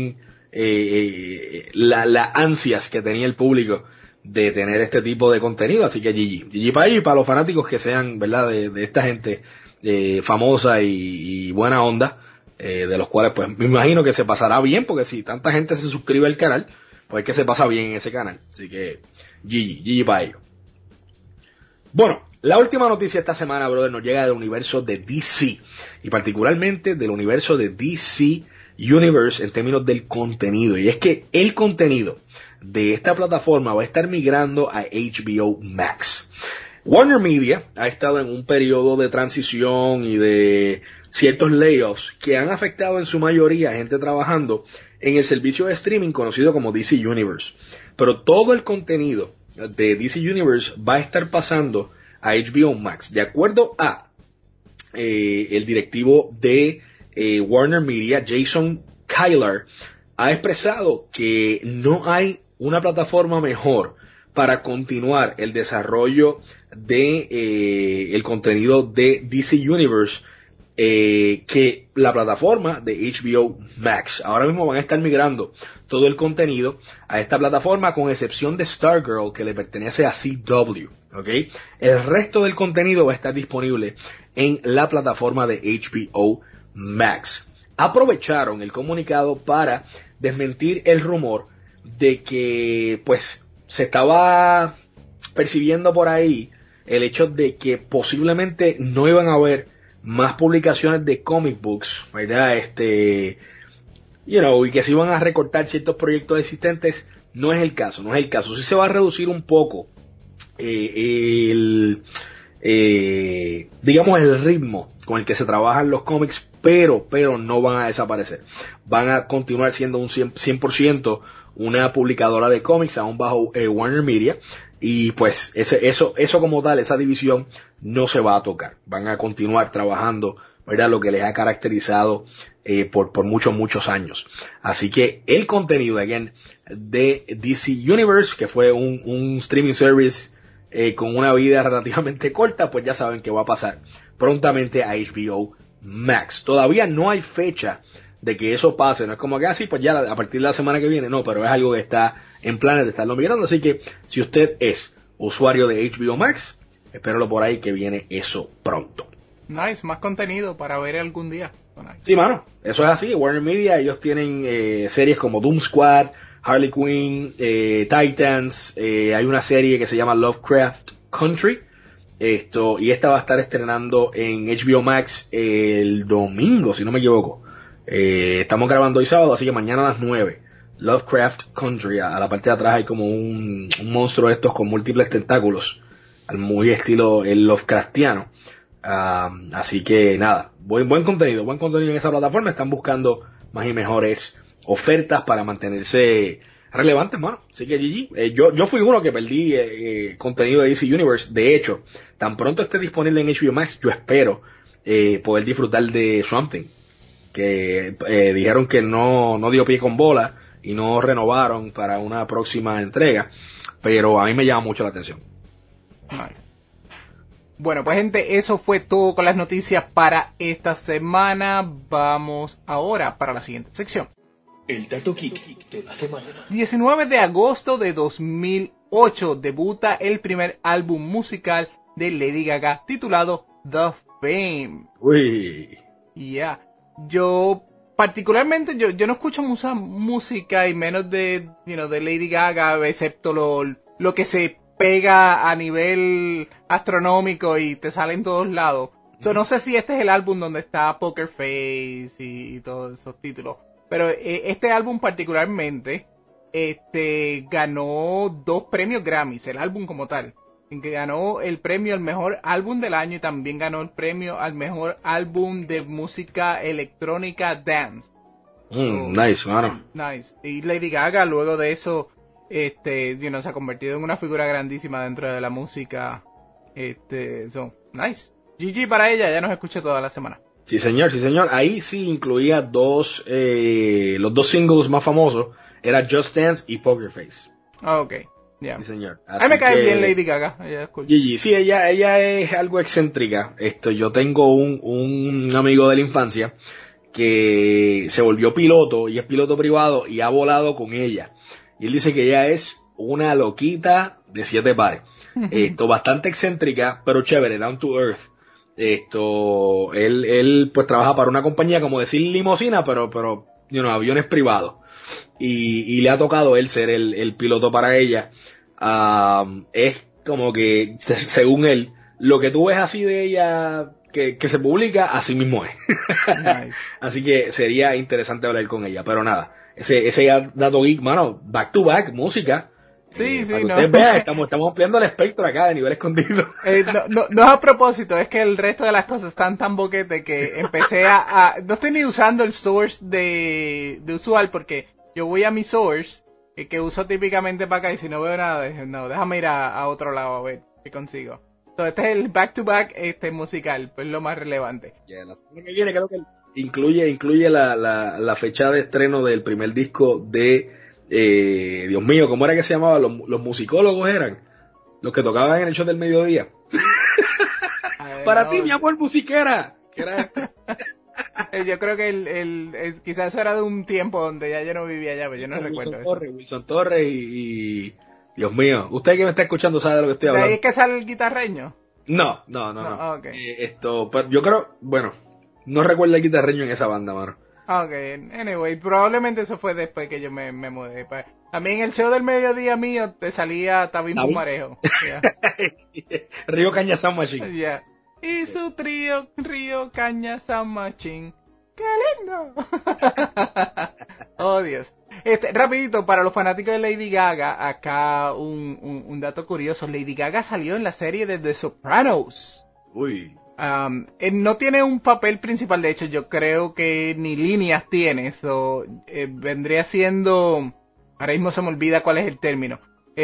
las ansias que tenía el público de tener este tipo de contenido, así que GG para ellos y para los fanáticos que sean, ¿verdad?, de esta gente famosa y buena onda, de los cuales pues me imagino que se pasará bien, porque si tanta gente se suscribe al canal, pues es que se pasa bien en ese canal, así que GG para ellos. Bueno, la última noticia esta semana, brother, nos llega del universo de DC, y particularmente del universo de DC Universe en términos del contenido, y es que el contenido de esta plataforma va a estar migrando a HBO Max. Warner Media ha estado en un periodo de transición y de ciertos layoffs que han afectado en su mayoría a gente trabajando en el servicio de streaming conocido como DC Universe. Pero todo el contenido de DC Universe va a estar pasando a HBO Max. De acuerdo a el directivo de Warner Media, Jason Kilar, ha expresado que no hay una plataforma mejor para continuar el desarrollo de el contenido de DC Universe que la plataforma de HBO Max. Ahora mismo van a estar migrando todo el contenido a esta plataforma, con excepción de Stargirl, que le pertenece a CW, ¿ok? El resto del contenido va a estar disponible en la plataforma de HBO Max. Aprovecharon el comunicado para desmentir el rumor de que pues se estaba percibiendo por ahí el hecho de que posiblemente no iban a haber más publicaciones de comic books, ¿verdad? Y que se iban a recortar ciertos proyectos existentes. No es el caso. Sí se va a reducir un poco el digamos, el ritmo con el que se trabajan los cómics, pero no van a desaparecer. Van a continuar siendo un 100% una publicadora de cómics, aún bajo Warner Media, y pues eso como tal, esa división no se va a tocar. Van a continuar trabajando, ¿verdad?, lo que les ha caracterizado por muchos años. Así que el contenido, again, de DC Universe, que fue un streaming service con una vida relativamente corta, pues ya saben que va a pasar prontamente a HBO Max. Todavía no hay fecha de que eso pase, no es como que así, pues ya a partir de la semana que viene, no, pero es algo que está en planes de estarlo mirando, así que si usted es usuario de HBO Max, espéralo por ahí que viene eso pronto. Nice, más contenido para ver algún día. Nice. Sí, mano, eso es así. Warner Media, ellos tienen series como Doom Squad, Harley Quinn, Titans, hay una serie que se llama Lovecraft Country, y esta va a estar estrenando en HBO Max el domingo, si no me equivoco. Estamos grabando hoy sábado, así que mañana a las 9. Lovecraft Country, a la parte de atrás hay como un monstruo de estos con múltiples tentáculos, al muy estilo el Lovecraftiano. Así que nada, buen contenido en esa plataforma. Están buscando más y mejores ofertas para mantenerse relevantes, mano. Así que GG. Yo fui uno que perdí contenido de DC Universe. De hecho, tan pronto esté disponible en HBO Max, yo espero poder disfrutar de Swamp Thing, que dijeron que no dio pie con bola y no renovaron para una próxima entrega, pero a mí me llama mucho la atención. Nice. Bueno, pues gente, eso fue todo con las noticias para esta semana. Vamos ahora para la siguiente sección. El Dato Geek de la semana. 19 de agosto de 2008 debuta el primer álbum musical de Lady Gaga titulado The Fame. Uy. Ya. Yo particularmente yo no escucho mucha música y menos de Lady Gaga, excepto lo que se pega a nivel astronómico y te sale en todos lados. No sé si este es el álbum donde está Poker Face y todos esos títulos, pero este álbum particularmente ganó 2 premios Grammys, el álbum como tal, en que ganó el premio al mejor álbum del año y también ganó el premio al mejor álbum de música electrónica dance. Nice, mano. Nice. Y Lady Gaga luego de eso se ha convertido en una figura grandísima dentro de la música. Nice. GG para ella, ya nos escucha toda la semana. Sí, señor. Ahí sí incluía los 2 singles más famosos, era Just Dance y Poker Face. Ok, ya. Yeah. Sí, señor. A mí me cae bien Lady Gaga. GG, sí, ella es algo excéntrica. Yo tengo un amigo de la infancia que se volvió piloto y es piloto privado y ha volado con ella. Y él dice que ella es una loquita de 7 pares. Bastante excéntrica, pero chévere, down to earth. Él pues trabaja para una compañía, como decir limosina, pero aviones privados. Y le ha tocado él ser el piloto para ella. Es como que, según él, lo que tú ves así de ella que se publica, así mismo es. Nice. Así que sería interesante hablar con ella, pero nada. Ese dato geek, mano, back to back, música. Sí, para que ustedes vean, estamos ampliando el espectro acá de nivel escondido. No es a propósito, es que el resto de las cosas están tan boquete que empecé no estoy ni usando el source de usual, porque yo voy a mi source, que uso típicamente para acá, y si no veo nada, déjame ir a otro lado a ver qué consigo. Entonces este es el back to back musical, pues lo más relevante. La semana que viene creo que incluye la fecha de estreno del primer disco de Dios mío, ¿cómo era que se llamaba? Los musicólogos eran los que tocaban en el show del mediodía. Para ti, mi amor musiquera. ¿Qué era esto? Yo creo que quizás eso era de un tiempo donde ya yo no vivía allá, pero yo no recuerdo eso. Wilson Torres y Dios mío, usted que me está escuchando sabe de lo que estoy hablando. ¿De ahí es que sale el guitarreño? No. Okay. Pero yo creo, no recuerdo el guitarreño en esa banda, mano. Ok, anyway, probablemente eso fue después que yo me mudé. A mí en el show del mediodía mío te salía Tabín Pumarejo. Yeah. Río Caña Sound Machine. Yeah. Y su trío, Río Caña Sound Machine. ¡Qué lindo! Oh, Dios. Rapidito, para los fanáticos de Lady Gaga, acá un dato curioso. Lady Gaga salió en la serie de The Sopranos. Uy. No tiene un papel principal, de hecho, yo creo que ni líneas tiene. So, vendría siendo... Ahora mismo se me olvida cuál es el término.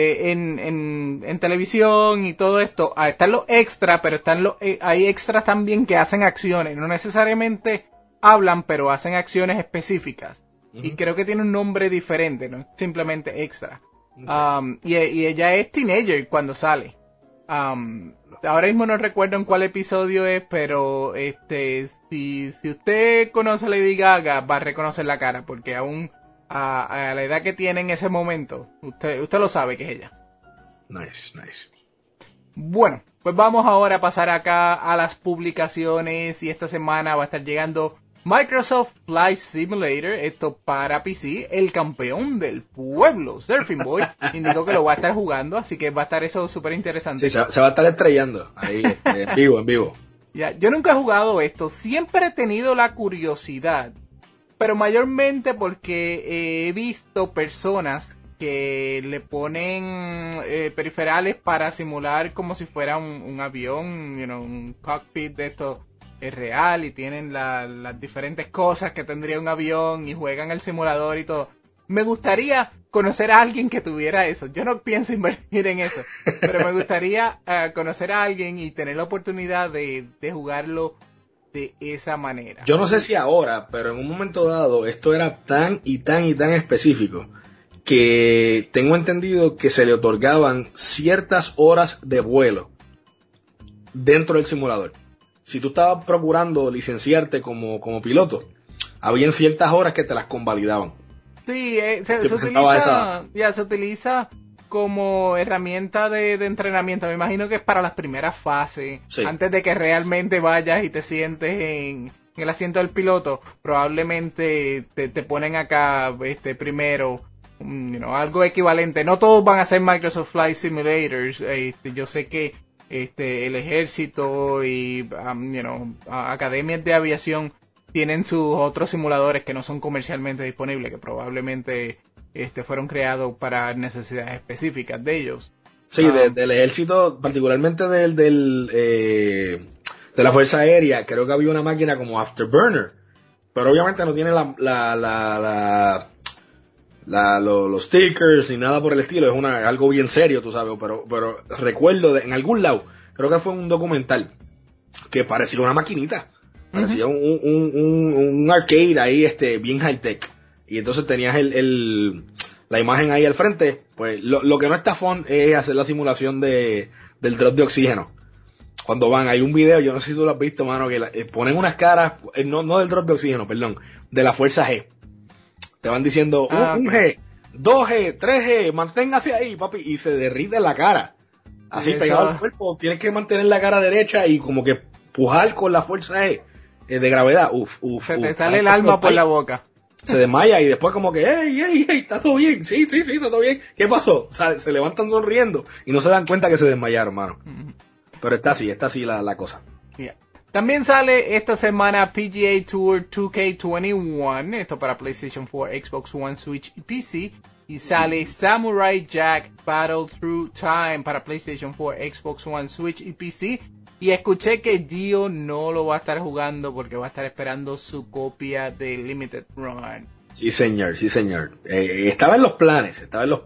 En televisión y todo esto, están los extras, pero hay extras también que hacen acciones. No necesariamente hablan, pero hacen acciones específicas. Y creo que tiene un nombre diferente, no simplemente extra. Y ella es teenager cuando sale. Ahora mismo no recuerdo en cuál episodio es, pero si usted conoce a Lady Gaga, va a reconocer la cara, porque aún a la edad que tiene en ese momento, usted lo sabe que es ella. Nice. Bueno, pues vamos ahora a pasar acá a las publicaciones, y esta semana va a estar llegando Microsoft Flight Simulator, esto para PC. El campeón del pueblo, Surfing Boy, indicó que lo va a estar jugando, así que va a estar eso súper interesante. Sí, se va a estar estrellando ahí, en vivo. Ya, yo nunca he jugado esto, siempre he tenido la curiosidad, pero mayormente porque he visto personas que le ponen periferales para simular como si fuera un avión, un cockpit de esto. Es real y tienen las diferentes cosas que tendría un avión y juegan el simulador y todo. Me gustaría conocer a alguien que tuviera eso. Yo no pienso invertir en eso, pero me gustaría conocer a alguien y tener la oportunidad de jugarlo de esa manera. Yo no sé si ahora, pero en un momento dado esto era tan específico que tengo entendido que se le otorgaban ciertas horas de vuelo dentro del simulador. Si tú estabas procurando licenciarte como piloto, habían ciertas horas que te las convalidaban. Sí, se utiliza como herramienta de entrenamiento. Me imagino que es para las primeras fases, sí. Antes de que realmente vayas y te sientes en el asiento del piloto, probablemente te ponen acá primero algo equivalente. No todos van a ser Microsoft Flight Simulators. Yo sé que el ejército y academias de aviación tienen sus otros simuladores que no son comercialmente disponibles, que probablemente fueron creados para necesidades específicas de ellos. Sí, del ejército, particularmente de la Fuerza Aérea, creo que había una máquina como Afterburner, pero obviamente no tiene los stickers ni nada por el estilo, es algo bien serio, tú sabes, pero recuerdo en algún lado, creo que fue un documental que parecía una maquinita, parecía un arcade ahí, bien high tech, y entonces tenías la imagen ahí al frente. Pues lo que no está fun es hacer la simulación del drop de oxígeno. Cuando hay un video, yo no sé si tú lo has visto, mano, que ponen unas caras, no del drop de oxígeno, perdón, de la fuerza G. Te van diciendo un G, 2G, 3G, manténgase ahí, papi, y se derrite la cara. Así pegado al cuerpo, tienes que mantener la cara derecha y como que pujar con la fuerza G de gravedad. Se te sale el alma por la boca. Se desmaya y después como que, ey, está todo bien, sí, está todo bien. ¿Qué pasó? O sea, se levantan sonriendo y no se dan cuenta que se desmayaron, mano. Pero está así la cosa. Yeah. También sale esta semana PGA Tour 2K21, esto para PlayStation 4, Xbox One, Switch y PC. Y sale Samurai Jack Battle Through Time para PlayStation 4, Xbox One, Switch y PC. Y escuché que Gio no lo va a estar jugando porque va a estar esperando su copia de Limited Run. Sí, señor. Estaba en los planes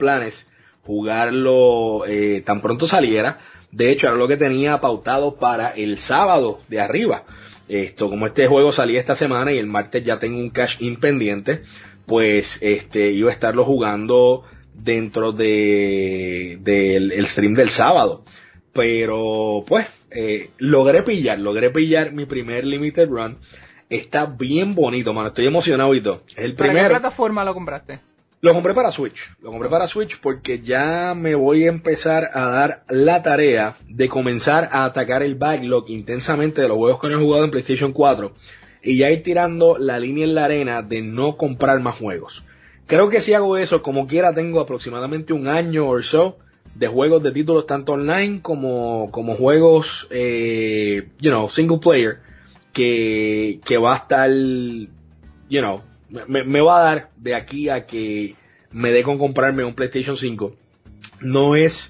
jugarlo tan pronto saliera. De hecho, era lo que tenía pautado para el sábado de arriba. Como este juego salía esta semana y el martes ya tengo un cash-in pendiente, pues iba a estarlo jugando dentro del stream del sábado. Pero pues logré pillar mi primer Limited Run. Está bien bonito, mano. Estoy emocionado y todo. Es el primero. ¿Para qué plataforma lo compraste? Lo compré para Switch porque ya me voy a empezar a dar la tarea de comenzar a atacar el backlog intensamente de los juegos que no he jugado en PlayStation 4 y ya ir tirando la línea en la arena de no comprar más juegos. Creo que si hago eso, como quiera, tengo aproximadamente un año o so de juegos de títulos tanto online como juegos single player que va a estar me va a dar de aquí a que me dé con comprarme un PlayStation 5. No es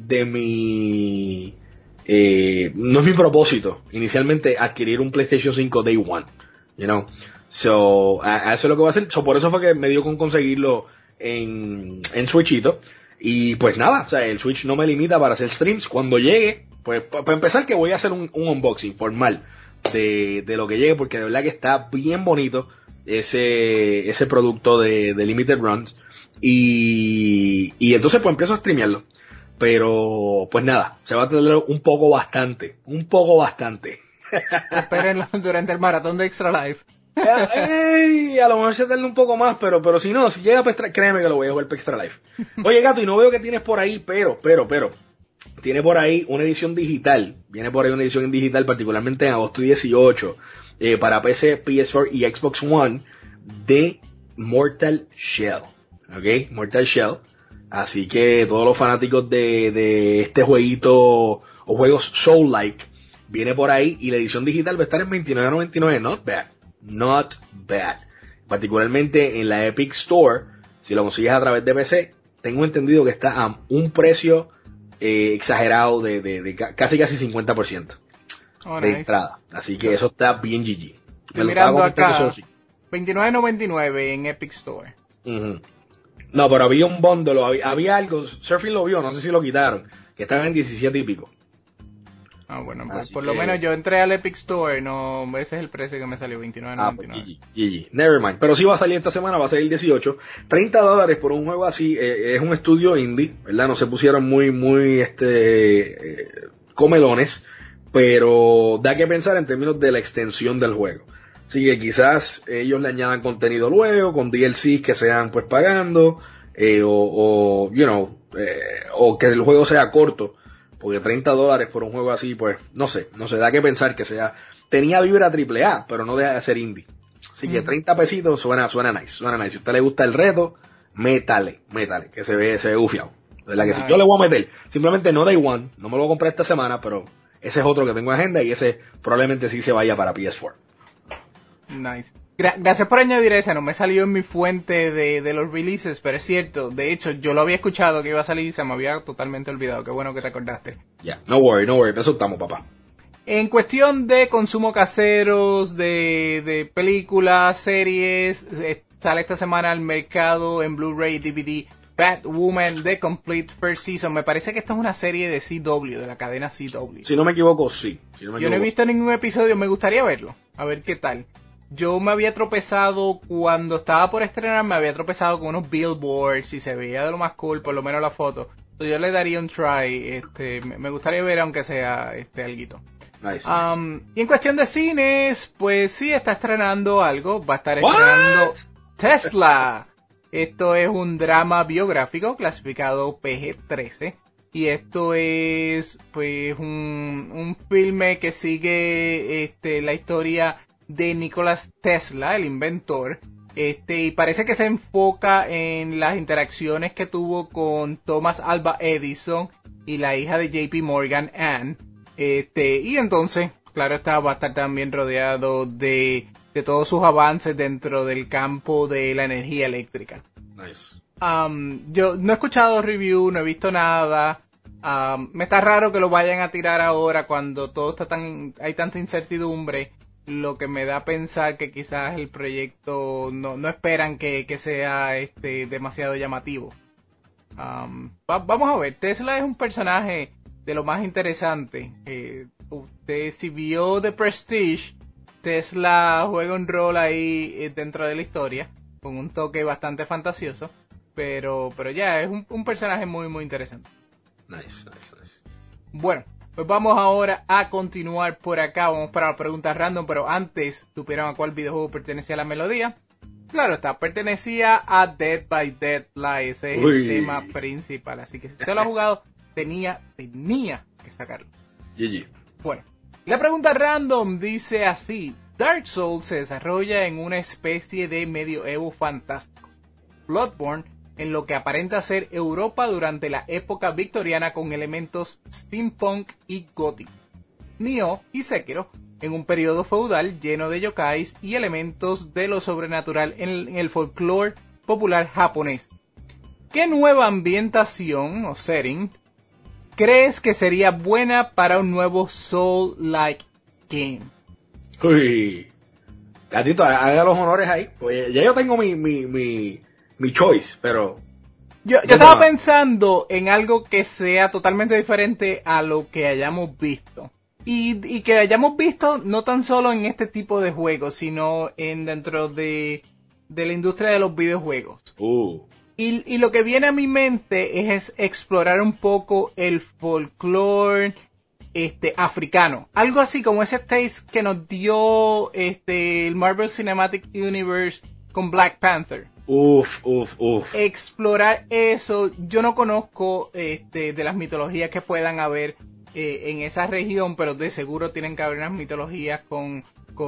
mi propósito inicialmente adquirir un PlayStation 5 Day One, you know. So, a eso es lo que voy a hacer. So, por eso fue que me dio con conseguirlo en Switchito. Y pues nada, o sea, el Switch no me limita para hacer streams. Cuando llegue, pues para empezar que voy a hacer un unboxing formal de lo que llegue, porque de verdad que está bien bonito ese producto de Limited Runs. Y entonces pues empiezo a streamearlo. Pero pues nada, se va a tener un poco bastante. Espérenlo durante el maratón de Extra Life. A lo mejor se tarda un poco más, pero si no, si llega para créeme que lo voy a jugar para Extra Life. Oye, Gato, y no veo que tienes por ahí, pero tiene por ahí una edición digital. Viene por ahí una edición digital, particularmente en agosto 18, para PC, PS4 y Xbox One, de Mortal Shell. ¿Ok? Mortal Shell. Así que todos los fanáticos de este jueguito o juegos Soul-like, viene por ahí, y la edición digital va a estar en $29.99. Not bad. Particularmente en la Epic Store, si lo consigues a través de PC, tengo entendido que está a un precio exagerado de casi 50% de entrada. Así que eso está bien GG. Estoy mirando acá, $29.99 en Epic Store. No, pero había un bundle, había algo, Surfing lo vio, no sé si lo quitaron, que estaba en 17 y pico. Bueno, pues por lo menos yo entré al Epic Store, no, ese es el precio que me salió, $29.99. GG. Never mind. Pero sí va a salir esta semana, va a salir el 18. $30 por un juego así, es un estudio indie, ¿verdad? No se pusieron muy, comelones, pero da que pensar en términos de la extensión del juego. Así que quizás ellos le añadan contenido luego, con DLCs que sean pues pagando, o que el juego sea corto. Porque $30 por un juego así, pues, no sé, da que pensar que sea, tenía vibra AAA, pero no deja de ser indie. Así que 30 pesitos suena nice. Si a usted le gusta el reto, métale, que se ve gufiado. ¿Verdad que sí? Yo le voy a meter, simplemente no Day One, no me lo voy a comprar esta semana, pero ese es otro que tengo en agenda y ese probablemente sí se vaya para PS4. Nice. Gracias por añadir esa, no me salió en mi fuente de los releases, pero es cierto, de hecho yo lo había escuchado que iba a salir y se me había totalmente olvidado, qué bueno que te acordaste. No worry, eso estamos, papá. En cuestión de consumo caseros, de películas, series, sale esta semana al mercado en Blu-ray DVD Batwoman The Complete First Season. Me parece que esta es una serie de CW, de la cadena CW. Si no me equivoco, sí. Yo no he visto ningún episodio, me gustaría verlo, a ver qué tal. Yo me había tropezado, cuando estaba por estrenar, me había tropezado con unos billboards y se veía de lo más cool, por lo menos la foto. Entonces yo le daría un try, me gustaría ver aunque sea alguito. Nice. Y en cuestión de cines, pues sí está estrenando algo, va a estar estrenando Tesla. Esto es un drama biográfico clasificado PG-13. Y esto es pues un filme que sigue la historia de Nikola Tesla, el inventor, y parece que se enfoca en las interacciones que tuvo con Thomas Alva Edison y la hija de JP Morgan, Anne, y entonces, claro está, va a estar también rodeado de todos sus avances dentro del campo de la energía eléctrica. Nice. Yo no he escuchado review, no he visto nada. Me está raro que lo vayan a tirar ahora cuando todo está hay tanta incertidumbre. Lo que me da a pensar que quizás el proyecto no esperan que sea demasiado llamativo. Vamos a ver, Tesla es un personaje de lo más interesante. Usted si vio The Prestige, Tesla juega un rol ahí dentro de la historia, con un toque bastante fantasioso, pero ya es un personaje muy muy interesante. Nice. Bueno, pues vamos ahora a continuar por acá. Vamos para la pregunta random, pero antes, ¿supieron a cuál videojuego pertenecía la melodía? Claro está, pertenecía a Dead by Daylight. Ese es el tema principal. Así que si usted lo ha jugado, tenía que sacarlo. GG. Bueno, la pregunta random dice así: Dark Souls se desarrolla en una especie de medioevo fantástico. Bloodborne en lo que aparenta ser Europa durante la época victoriana con elementos steampunk y gótico. Nioh y Sekiro en un periodo feudal lleno de yokais y elementos de lo sobrenatural en el folclore popular japonés. ¿Qué nueva ambientación o setting crees que sería buena para un nuevo Soul-like game? Uy, Gatito, haga los honores ahí. Pues ya yo tengo mi choice, pero... Yo estaba pensando en algo que sea totalmente diferente a lo que hayamos visto. Y que hayamos visto no tan solo en este tipo de juegos, sino dentro de la industria de los videojuegos. Y lo que viene a mi mente es explorar un poco el folclore africano. Algo así como ese taste que nos dio el Marvel Cinematic Universe con Black Panther. Explorar eso. Yo no conozco de las mitologías que puedan haber en esa región, pero de seguro tienen que haber unas mitologías con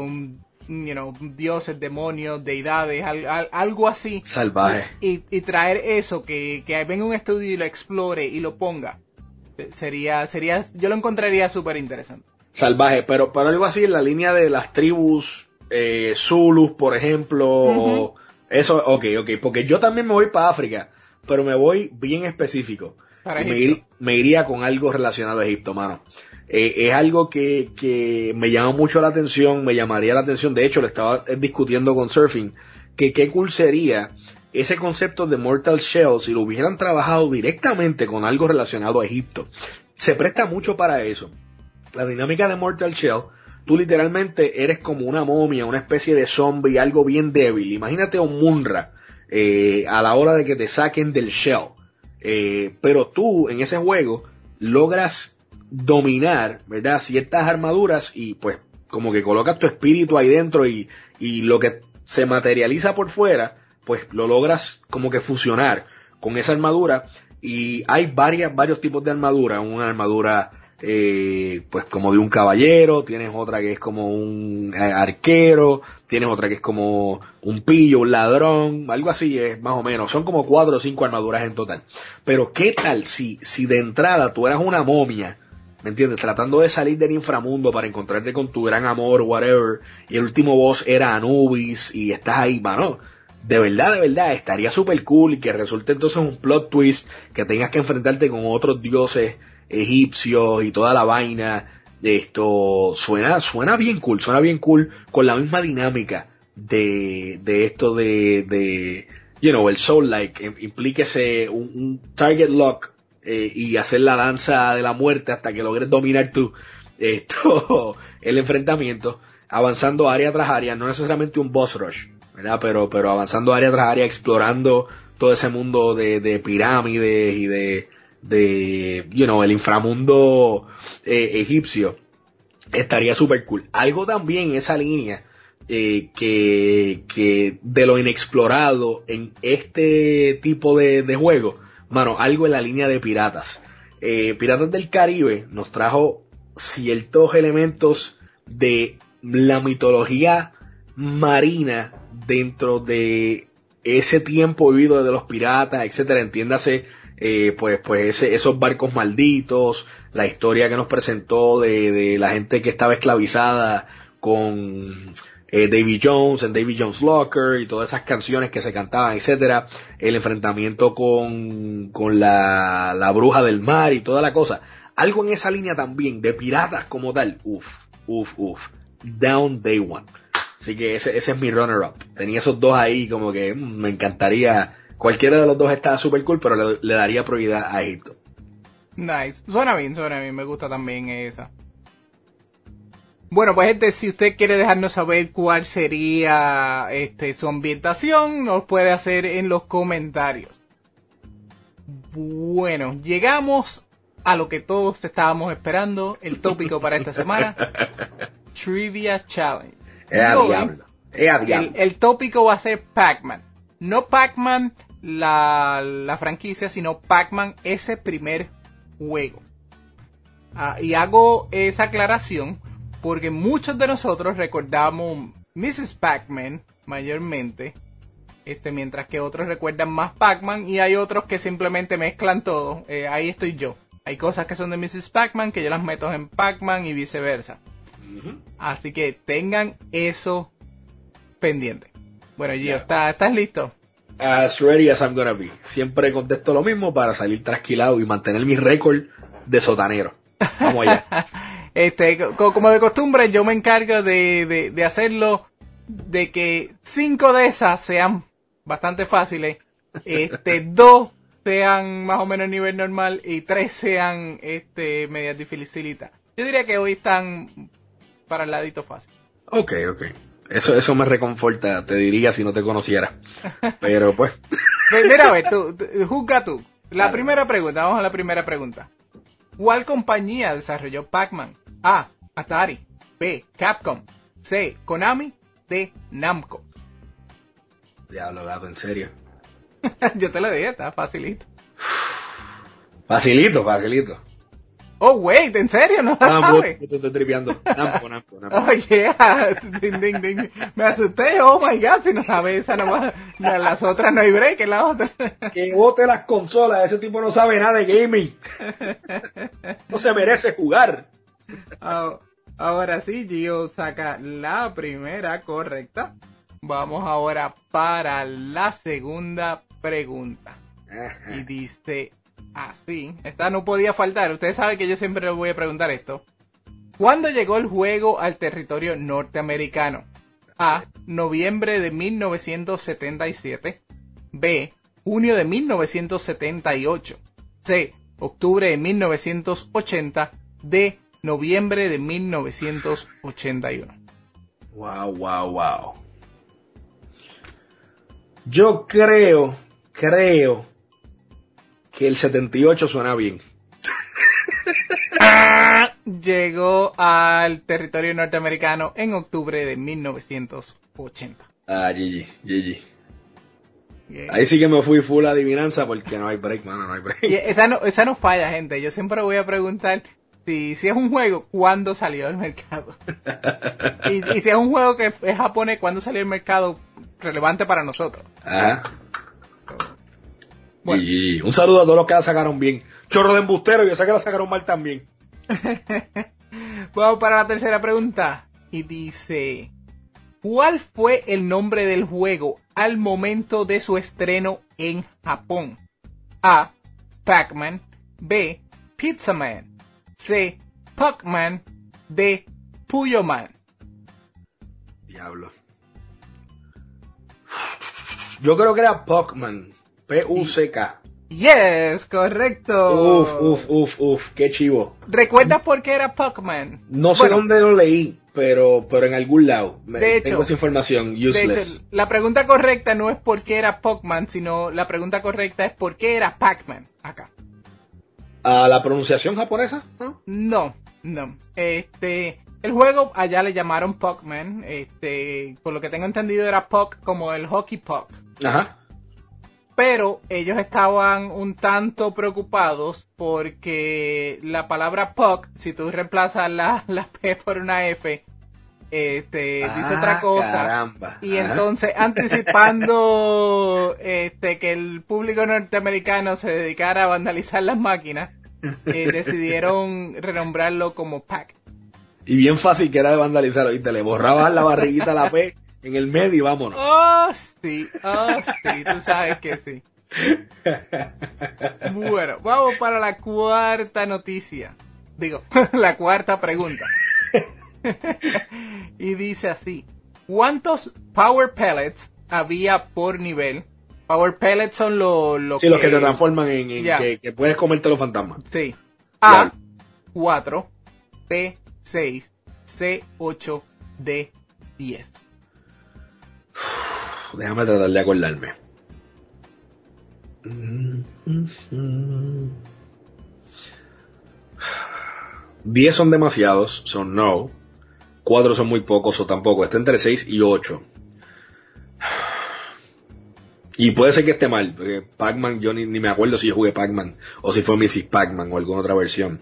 dioses, demonios, deidades, algo así. Salvaje. Y traer eso, que venga un estudio y lo explore y lo ponga. Sería, yo lo encontraría súper interesante. Salvaje, pero algo así en la línea de las tribus Zulus, por ejemplo, eso, ok, porque yo también me voy para África, pero me voy bien específico. Me iría con algo relacionado a Egipto, mano. Es algo que me llama mucho la atención, me llamaría la atención, de hecho le estaba discutiendo con Surfing, que qué cool sería ese concepto de Mortal Shell si lo hubieran trabajado directamente con algo relacionado a Egipto. Se presta mucho para eso. La dinámica de Mortal Shell, tú literalmente eres como una momia, una especie de zombie, algo bien débil. Imagínate un Munra a la hora de que te saquen del shell. Pero tú en ese juego logras dominar, ¿verdad?, ciertas armaduras y pues como que colocas tu espíritu ahí dentro y lo que se materializa por fuera, pues lo logras como que fusionar con esa armadura. Y hay varios tipos de armadura. Una armadura pues como de un caballero, tienes otra que es como un arquero, tienes otra que es como un pillo, un ladrón, algo así es más o menos. Son como 4 o 5 armaduras en total. Pero ¿qué tal si de entrada tú eras una momia, ¿me entiendes?, tratando de salir del inframundo para encontrarte con tu gran amor, whatever, y el último boss era Anubis y estás ahí, mano? De verdad, estaría súper cool y que resulte entonces un plot twist, que tengas que enfrentarte con otros dioses egipcios y toda la vaina. Esto suena bien cool con la misma dinámica de esto de el Soul-like, implíquese un target lock y hacer la danza de la muerte hasta que logres dominar el enfrentamiento, avanzando área tras área, no necesariamente un boss rush, ¿verdad? Pero avanzando área tras área, explorando todo ese mundo de pirámides y de el inframundo egipcio. Estaría super cool. Algo también en esa línea que de lo inexplorado en este tipo de juego, mano, algo en la línea de Piratas. Piratas del Caribe nos trajo ciertos elementos de la mitología marina dentro de ese tiempo vivido de los piratas, etcétera. Entiéndase, esos barcos malditos, la historia que nos presentó de la gente que estaba esclavizada con Davy Jones en Davy Jones Locker y todas esas canciones que se cantaban, etcétera. El enfrentamiento con la bruja del mar y toda la cosa. Algo en esa línea también de piratas como tal. Down Day One. Así que ese es mi runner-up. Tenía esos dos ahí como que me encantaría. Cualquiera de los dos está super cool, pero le daría prioridad a Egipto. Nice. Suena bien. Me gusta también esa. Bueno, pues gente, si usted quiere dejarnos saber cuál sería su ambientación, nos puede hacer en los comentarios. Bueno, llegamos a lo que todos estábamos esperando, el tópico para esta semana. Trivia Challenge. El tópico va a ser Pac-Man. No Pac-Man la franquicia, sino Pac-Man ese primer juego. Y hago esa aclaración porque muchos de nosotros recordamos Mrs. Pac-Man mayormente, mientras que otros recuerdan más Pac-Man y hay otros que simplemente mezclan todo. Ahí estoy yo. Hay cosas que son de Mrs. Pac-Man que yo las meto en Pac-Man y viceversa. Así que tengan eso pendiente. Bueno, Gio, ¿estás listo? As ready as I'm gonna be. Siempre contesto lo mismo para salir trasquilado y mantener mi récord de sotanero. Vamos allá. Como de costumbre, yo me encargo de hacerlo, de que 5 de esas sean bastante fáciles, 2 sean más o menos nivel normal y 3 sean medias dificilitas. Yo diría que hoy están para el ladito fácil. Ok. Eso me reconforta, te diría si no te conociera. Pero pues. Mira, a ver, tú, juzga tú. Primera pregunta, vamos a la primera pregunta. ¿Cuál compañía desarrolló Pac-Man? A. Atari. B. Capcom. C. Konami. D. Namco. Diablo, gato, en serio. Yo te lo dije, está facilito. Facilito. Oh, wait, ¿en serio? ¿No la sabes? Te estoy tripeando. Namco. Oh, yeah. Ding. Me asusté. Oh, my God. Si no sabes esa, no va. Las otras no hay break en la otra. Que bote las consolas. Ese tipo no sabe nada de gaming. No se merece jugar. Ahora sí, Gio saca la primera correcta. Vamos ahora para la segunda pregunta. Ajá. Y dice así. Esta no podía faltar. Ustedes saben que yo siempre les voy a preguntar esto. ¿Cuándo llegó el juego al territorio norteamericano? A. Noviembre de 1977. B. Junio de 1978. C. Octubre de 1980. D. Noviembre de 1981. Wow. Yo creo que el 78 suena bien. Llegó al territorio norteamericano en octubre de 1980. GG. Ahí sí que me fui full adivinanza porque no hay break, mano, no hay break. Y esa no falla, gente. Yo siempre voy a preguntar si es un juego, ¿cuándo salió al mercado? y si es un juego que es japonés, ¿cuándo salió al mercado relevante para nosotros? Ajá. Bueno. Y un saludo a todos los que la sacaron bien. Chorro de embustero, yo sé que la sacaron mal también. Vamos para la tercera pregunta. Y dice, ¿cuál fue el nombre del juego al momento de su estreno en Japón? A. Pac-Man. B. Pizza Man. C. Puckman. D. Puyo Man. Diablo. Yo creo que era Puckman. P-U-C-K. Yes, correcto. Uf, qué chivo. ¿Recuerdas por qué era Puckman? No sé dónde lo leí, pero en algún lado. De hecho, tengo esa información, useless. De hecho, la pregunta correcta no es por qué era Puckman, sino la pregunta correcta es por qué era Pac-Man acá. ¿A la pronunciación japonesa? No. El juego allá le llamaron Puckman. Por lo que tengo entendido era Puck como el hockey puck. Ajá. Pero ellos estaban un tanto preocupados porque la palabra puck, si tú reemplazas la P por una F, dice otra cosa. Caramba. Y entonces, anticipando que el público norteamericano se dedicara a vandalizar las máquinas, decidieron renombrarlo como Pac. Y bien fácil que era de vandalizar, ¿oíste? Le borrabas la barriguita a la P en el medio y vámonos. Oh, sí, tú sabes que sí. Bueno, vamos para la cuarta noticia. La cuarta pregunta. Y dice así: ¿cuántos Power Pellets había por nivel? Power Pellets son los que te transforman en que puedes comerte los fantasmas. Sí. A, 4, B, 6, C, 8, D, 10. Déjame tratar de acordarme. 10 son demasiados, son no. 4 son muy pocos o tampoco. Está entre 6 y 8. Y puede ser que esté mal, porque Pac-Man, yo ni me acuerdo si yo jugué Pac-Man o si fue Mrs. Pac-Man o alguna otra versión.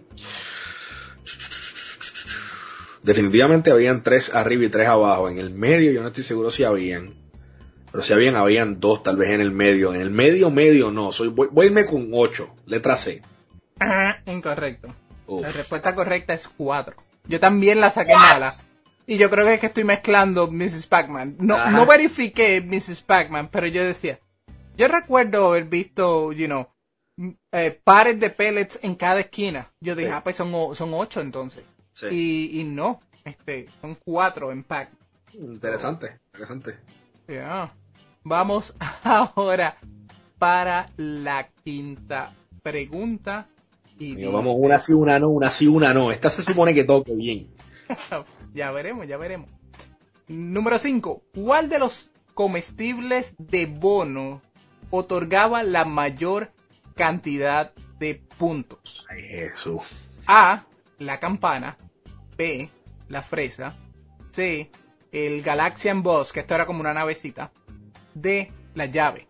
Definitivamente habían 3 arriba y 3 abajo. En el medio yo no estoy seguro si habían. Pero si habían 2 tal vez en el medio. En el medio no. Voy a irme con 8. Letra C. Incorrecto. La respuesta correcta es 4. yo también la saqué mala. Y yo creo que es que estoy mezclando Mrs. Pac-Man. No verifiqué Mrs. Pac-Man, pero yo decía, yo recuerdo haber visto, pares de pellets en cada esquina. Yo dije, pues son 8 entonces. Sí. Y no, son 4 en Pac. Interesante. Yeah. Vamos ahora para la quinta pregunta. Vamos, una sí, una no. Esta se supone que toque bien. Ya veremos. Número 5. ¿Cuál de los comestibles de bono otorgaba la mayor cantidad de puntos? Ay, Jesús. A, la campana. B, la fresa. C, el Galaxian Bus, que esto era como una navecita. D, la llave.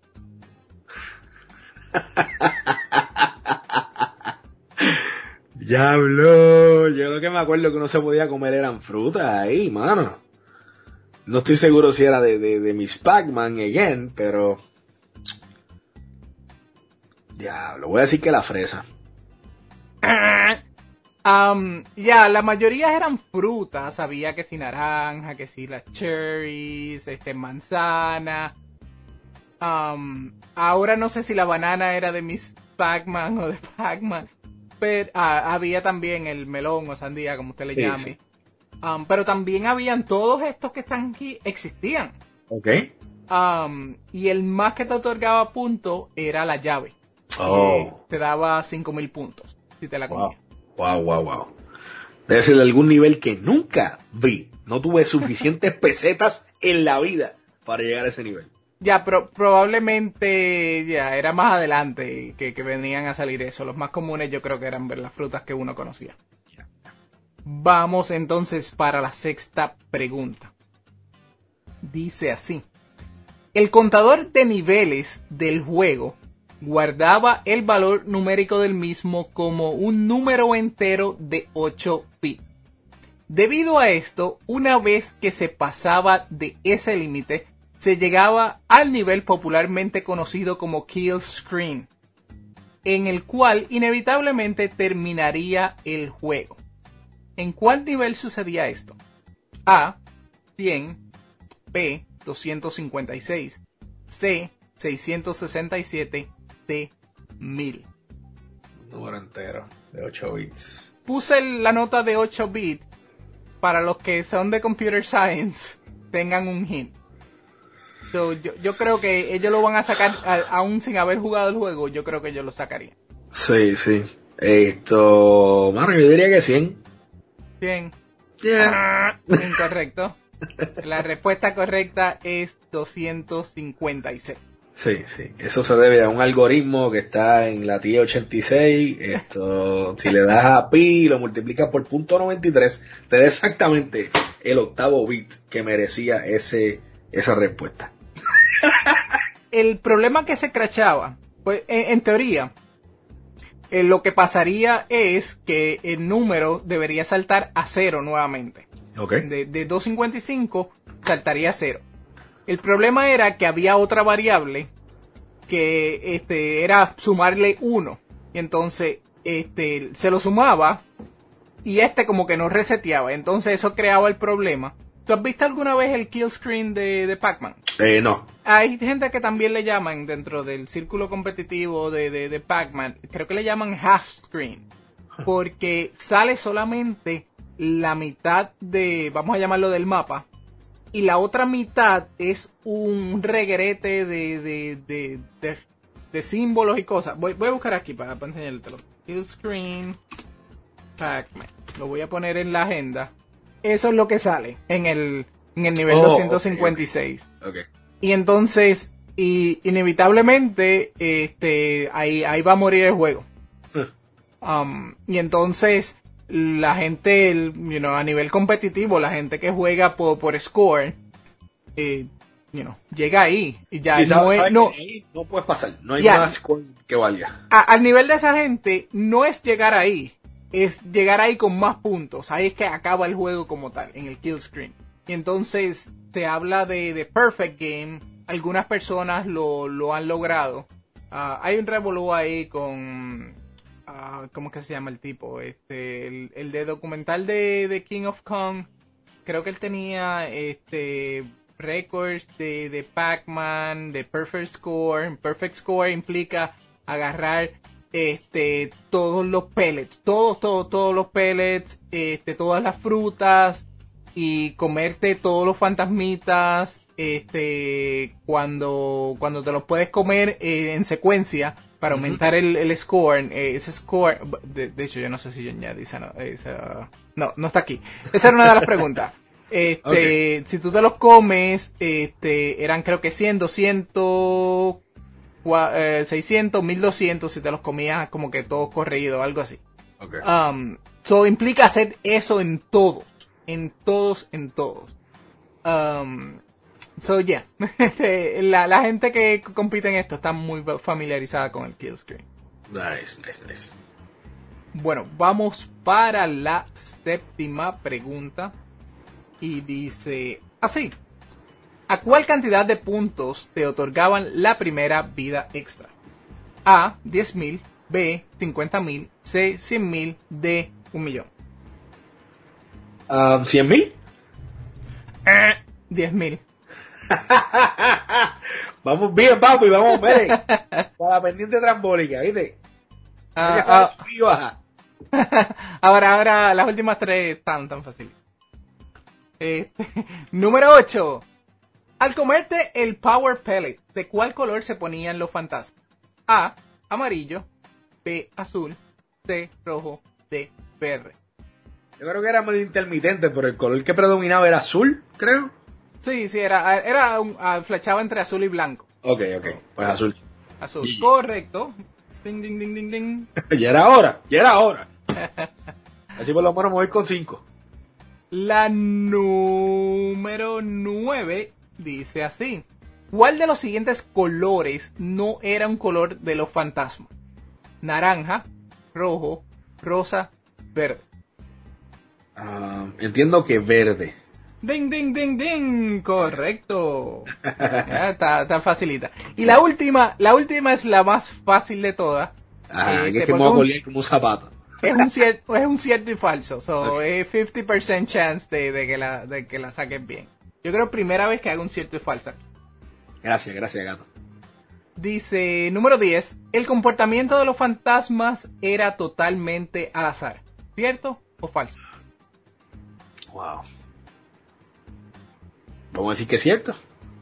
Diablo, yo lo que me acuerdo que uno se podía comer eran frutas ahí, mano. No estoy seguro si era de Miss Pac-Man again, pero... Diablo, voy a decir que la fresa. La mayoría eran frutas. Había que si naranja, que si las cherries, manzana. Ahora no sé si la banana era de Miss Pac-Man o de Pac-Man. Pero había también el melón o sandía, como usted le llame. Sí. Pero también habían todos estos que están aquí, existían. Ok. Y el más que te otorgaba puntos era la llave. Te daba 5,000 puntos si te la comías. Wow. Debe ser de algún nivel que nunca vi. No tuve suficientes pesetas en la vida para llegar a ese nivel. Ya, probablemente ya era más adelante que venían a salir eso. Los más comunes yo creo que eran las frutas que uno conocía. Vamos entonces para la sexta pregunta. Dice así. El contador de niveles del juego guardaba el valor numérico del mismo como un número entero de 8 bits. Debido a esto, una vez que se pasaba de ese límite, se llegaba al nivel popularmente conocido como Kill Screen, en el cual inevitablemente terminaría el juego. ¿En cuál nivel sucedía esto? A, 100, B, 256, C, 667, D, 1000. Número entero de 8 bits. Puse la nota de 8 bits para los que son de Computer Science tengan un hint. So, yo creo que ellos lo van a sacar, aún sin haber jugado el juego, yo creo que ellos lo sacarían. Sí. Mano, yo diría que 100. 100. Yeah. Incorrecto. La respuesta correcta es 256. Sí. Eso se debe a un algoritmo que está en la TI-86. Si le das a pi y lo multiplicas por .93, te da exactamente el octavo bit que merecía esa respuesta. El problema que se crachaba, pues en teoría, lo que pasaría es que el número debería saltar a 0 nuevamente. Okay. De 255 saltaría a 0. El problema era que había otra variable que era sumarle 1. Y entonces se lo sumaba y como que no reseteaba. Entonces eso creaba el problema. ¿Tú has visto alguna vez el kill screen de Pac-Man? No. Hay gente que también le llaman dentro del círculo competitivo de Pac-Man, creo que le llaman half screen, porque sale solamente la mitad vamos a llamarlo del mapa, y la otra mitad es un reguerete de símbolos y cosas. Voy a buscar aquí para enseñártelo. Kill screen Pac-Man. Lo voy a poner en la agenda. Eso es lo que sale en el nivel 256. Okay. Y entonces, inevitablemente, ahí va a morir el juego. Y entonces, la gente, a nivel competitivo, la gente que juega por score, llega ahí. Y ya no puedes pasar. No hay más score que valga. Al nivel de esa gente, no es llegar ahí. Es llegar ahí con más puntos. Ahí es que acaba el juego como tal, en el kill screen. Y entonces se habla de perfect game. Algunas personas lo han logrado. Hay un revolú ahí con ¿cómo que se llama el tipo? El de documental de King of Kong. Creo que él tenía records de Pac-Man, de Perfect Score. Perfect Score implica agarrar todos los pellets, todos los pellets, todas las frutas y comerte todos los fantasmitas cuando te los puedes comer en secuencia para aumentar el score. Ese score, de hecho yo no sé si yo añadí no está aquí. Esa era una de las preguntas. Okay. Si tú te los comes, eran creo que 100, 200, 600, 1200 si te los comías como que todos corridos, algo así. Okay. So implica hacer eso en todos. So yeah, la gente que compite en esto está muy familiarizada con el kill screen. Nice. Bueno, vamos para la séptima pregunta. Y dice así: ¿a cuál cantidad de puntos te otorgaban la primera vida extra? A, 10,000, B, 50,000, C, 100,000, D, 1,000,000. 100,000. 10,000. Vamos bien, papi, vamos, miren. Para la pendiente trambólica, ¿viste? Ahora las últimas tres están tan fáciles. Número 8. Al comerte el Power Pellet, ¿de cuál color se ponían los fantasmas? A, amarillo, B, azul, C, rojo, D, verde. Yo creo que era medio intermitente, pero el color que predominaba era azul, creo. Sí, flechaba entre azul y blanco. Ok, pues azul. Azul, correcto. Ding, ding, ding, ding, ding. Ya era hora. Así por lo menos me voy con 5. La número 9 dice así: ¿cuál de los siguientes colores no era un color de los fantasmas? Naranja, rojo, rosa, verde. Entiendo que verde. Ding, ding, ding, ding. Correcto. Ya, está facilita. Y la última es la más fácil de todas. Es que me voy a colir como un zapato. Es un cierto y falso. So, es 50% chance de que la saquen bien. Yo creo primera vez que hago un cierto y falso. Gracias, gato. Dice, número 10. El comportamiento de los fantasmas era totalmente al azar. ¿Cierto o falso? Wow. Vamos a decir que es cierto.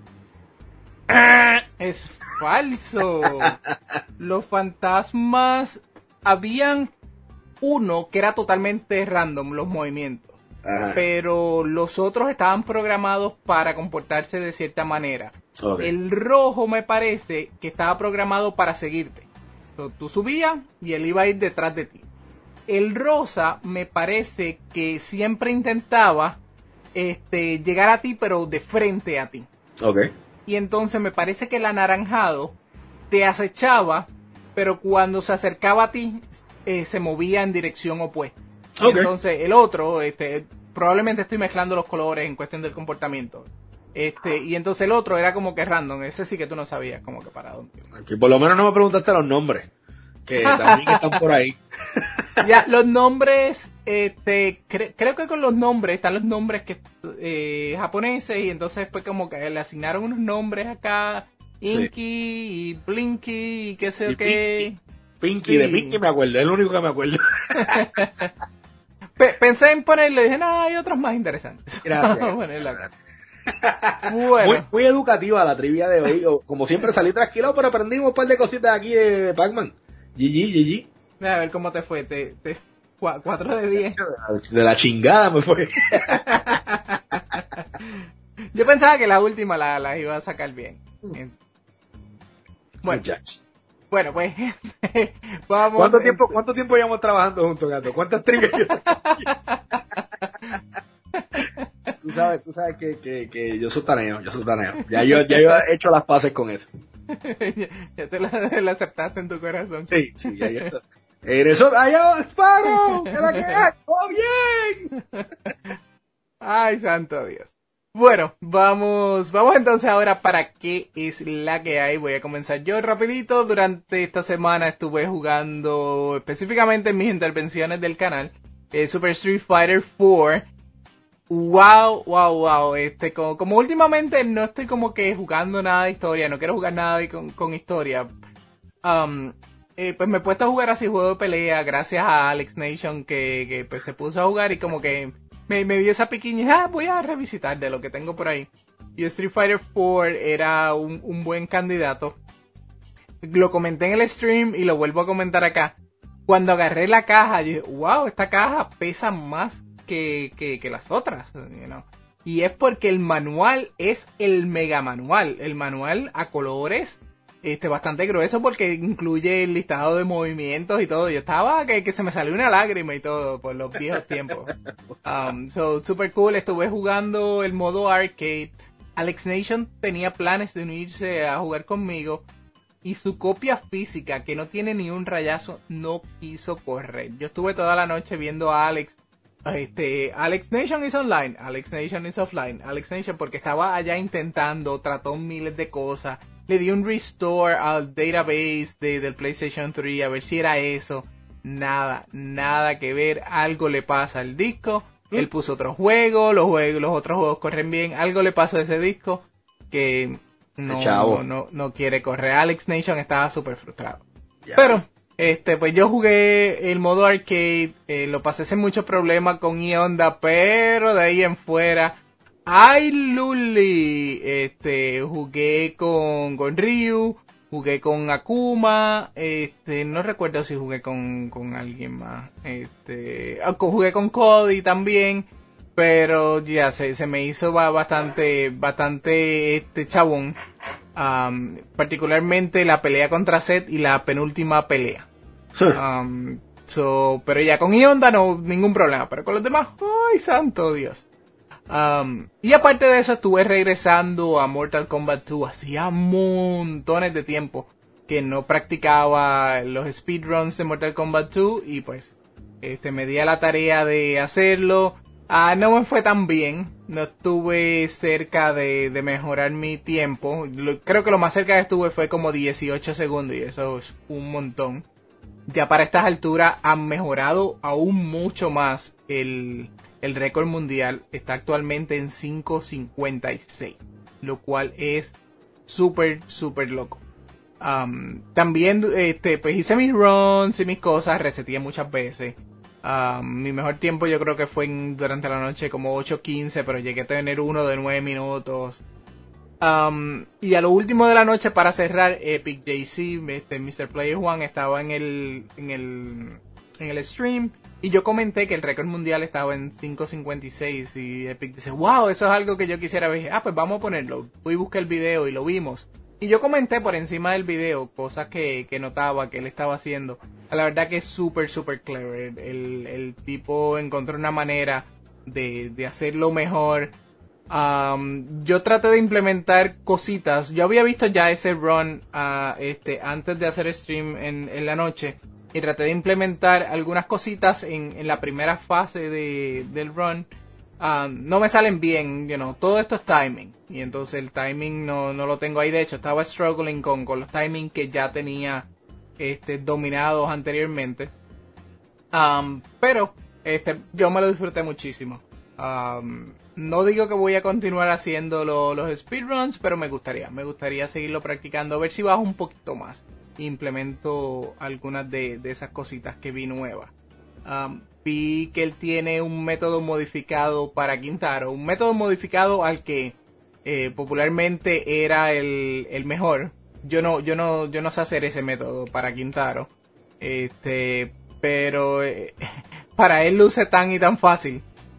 Es falso. Los fantasmas, habían uno que era totalmente random los movimientos. Ajá. Pero los otros estaban programados para comportarse de cierta manera. Okay. El rojo me parece que estaba programado para seguirte. Entonces, tú subías y él iba a ir detrás de ti. El rosa me parece que siempre intentaba llegar a ti, pero de frente a ti. Okay. Y entonces me parece que el anaranjado te acechaba, pero cuando se acercaba a ti se movía en dirección opuesta. Okay. Entonces el otro, probablemente estoy mezclando los colores en cuestión del comportamiento. Y entonces el otro era como que random. Ese sí que tú no sabías como que para dónde. Aquí por lo menos no me preguntaste los nombres, que también están por ahí. Ya, los nombres, creo que con los nombres están los nombres que japoneses, y entonces pues como que le asignaron unos nombres acá, Inky, sí, y Blinky y qué sé yo qué. Pinky, sí. De Pinky me acuerdo, es el único que me acuerdo. Pensé en ponerle, dije, no, hay otros más interesantes. Gracias. Bueno. Muy educativa la trivia de hoy. Como siempre salí tranquilo, pero aprendimos un par de cositas aquí de Pac-Man. GG. A ver cómo te fue. 4 de 10. De la chingada me fue. Yo pensaba que la última la iba a sacar bien. Bueno, pues vamos. ¿Cuánto tiempo llevamos trabajando juntos, gato? ¿Cuántas trivias yo saqué? Tú sabes que yo sotaneo. Ya yo he hecho las paces con eso. Ya te la aceptaste en tu corazón. Sí, ya está. Eres allá, Sparrow, que la que es, ¡todo bien! Ay, santo Dios. Bueno, vamos entonces ahora para qué es la que hay. Voy a comenzar yo rapidito. Durante esta semana estuve jugando, específicamente en mis intervenciones del canal, Super Street Fighter 4. Wow. Como últimamente no estoy como que jugando nada de historia, no quiero jugar nada con historia. Pues me he puesto a jugar así juego de pelea gracias a Alex Nation que pues se puso a jugar y como que me dio esa piquiña, voy a revisitar de lo que tengo por ahí. Y Street Fighter 4 era un buen candidato. Lo comenté en el stream y lo vuelvo a comentar acá. Cuando agarré la caja, dije, wow, esta caja pesa más que las otras, you know? Y es porque el manual es el mega manual. El manual a colores, bastante grueso porque incluye el listado de movimientos y todo. Yo estaba que se me salió una lágrima y todo por los viejos tiempos. Super cool. Estuve jugando el modo arcade. Alex Nation tenía planes de unirse a jugar conmigo y su copia física, que no tiene ni un rayazo, no quiso correr. Yo estuve toda la noche viendo a Alex. Alex Nation is online, Alex Nation is offline, Alex Nation, porque estaba allá intentando, trató miles de cosas, le di un restore al database del PlayStation 3 a ver si era eso, nada que ver, algo le pasa al disco, él puso otro juego, los otros juegos corren bien, algo le pasa a ese disco que no quiere correr. Alex Nation estaba súper frustrado, pero pues yo jugué el modo arcade, lo pasé sin mucho problema con E-Honda, pero de ahí en fuera, ¡ay, Luli! Jugué con Ryu, jugué con Akuma, no recuerdo si jugué con alguien más, jugué con Cody también, pero ya se me hizo bastante chabón. Particularmente la pelea contra Seth y la penúltima pelea. Pero ya con E-Honda no, ningún problema, pero con los demás, ¡ay, santo Dios! Y aparte de eso estuve regresando a Mortal Kombat 2, hacía montones de tiempo que no practicaba los speedruns de Mortal Kombat 2 y pues me di a la tarea de hacerlo. No me fue tan bien, no estuve cerca de mejorar mi tiempo, creo que lo más cerca que estuve fue como 18 segundos y eso es un montón. Ya para estas alturas han mejorado aún mucho más el récord mundial, está actualmente en 5.56, lo cual es súper loco. También pues hice mis runs y mis cosas, reseteé muchas veces. Mi mejor tiempo yo creo que fue durante la noche como 8:15, pero llegué a tener uno de 9 minutos. Y a lo último de la noche para cerrar, Epic JC, Mr. Player One estaba en el stream y yo comenté que el récord mundial estaba en 5.56 y Epic dice, wow, eso es algo que yo quisiera ver. Pues vamos a ponerlo. Fui y busqué el video y lo vimos. Y yo comenté por encima del video cosas que notaba que él estaba haciendo. La verdad que es súper clever. El tipo encontró una manera de hacerlo mejor. Yo traté de implementar cositas. Yo había visto ya ese run antes de hacer stream en la noche. Y traté de implementar algunas cositas en la primera fase del run. No me salen bien, todo esto es timing. Y entonces el timing no lo tengo ahí. De hecho, estaba struggling con los timing que ya tenía dominados anteriormente. Pero yo me lo disfruté muchísimo. No digo que voy a continuar haciendo los speedruns, pero me gustaría seguirlo practicando, a ver si bajo un poquito más. Implemento algunas de esas cositas que vi nuevas. Vi que él tiene un método modificado para Quintaro, un método modificado al que popularmente era el mejor. Yo no sé hacer ese método para Quintaro, pero para él luce tan y tan fácil.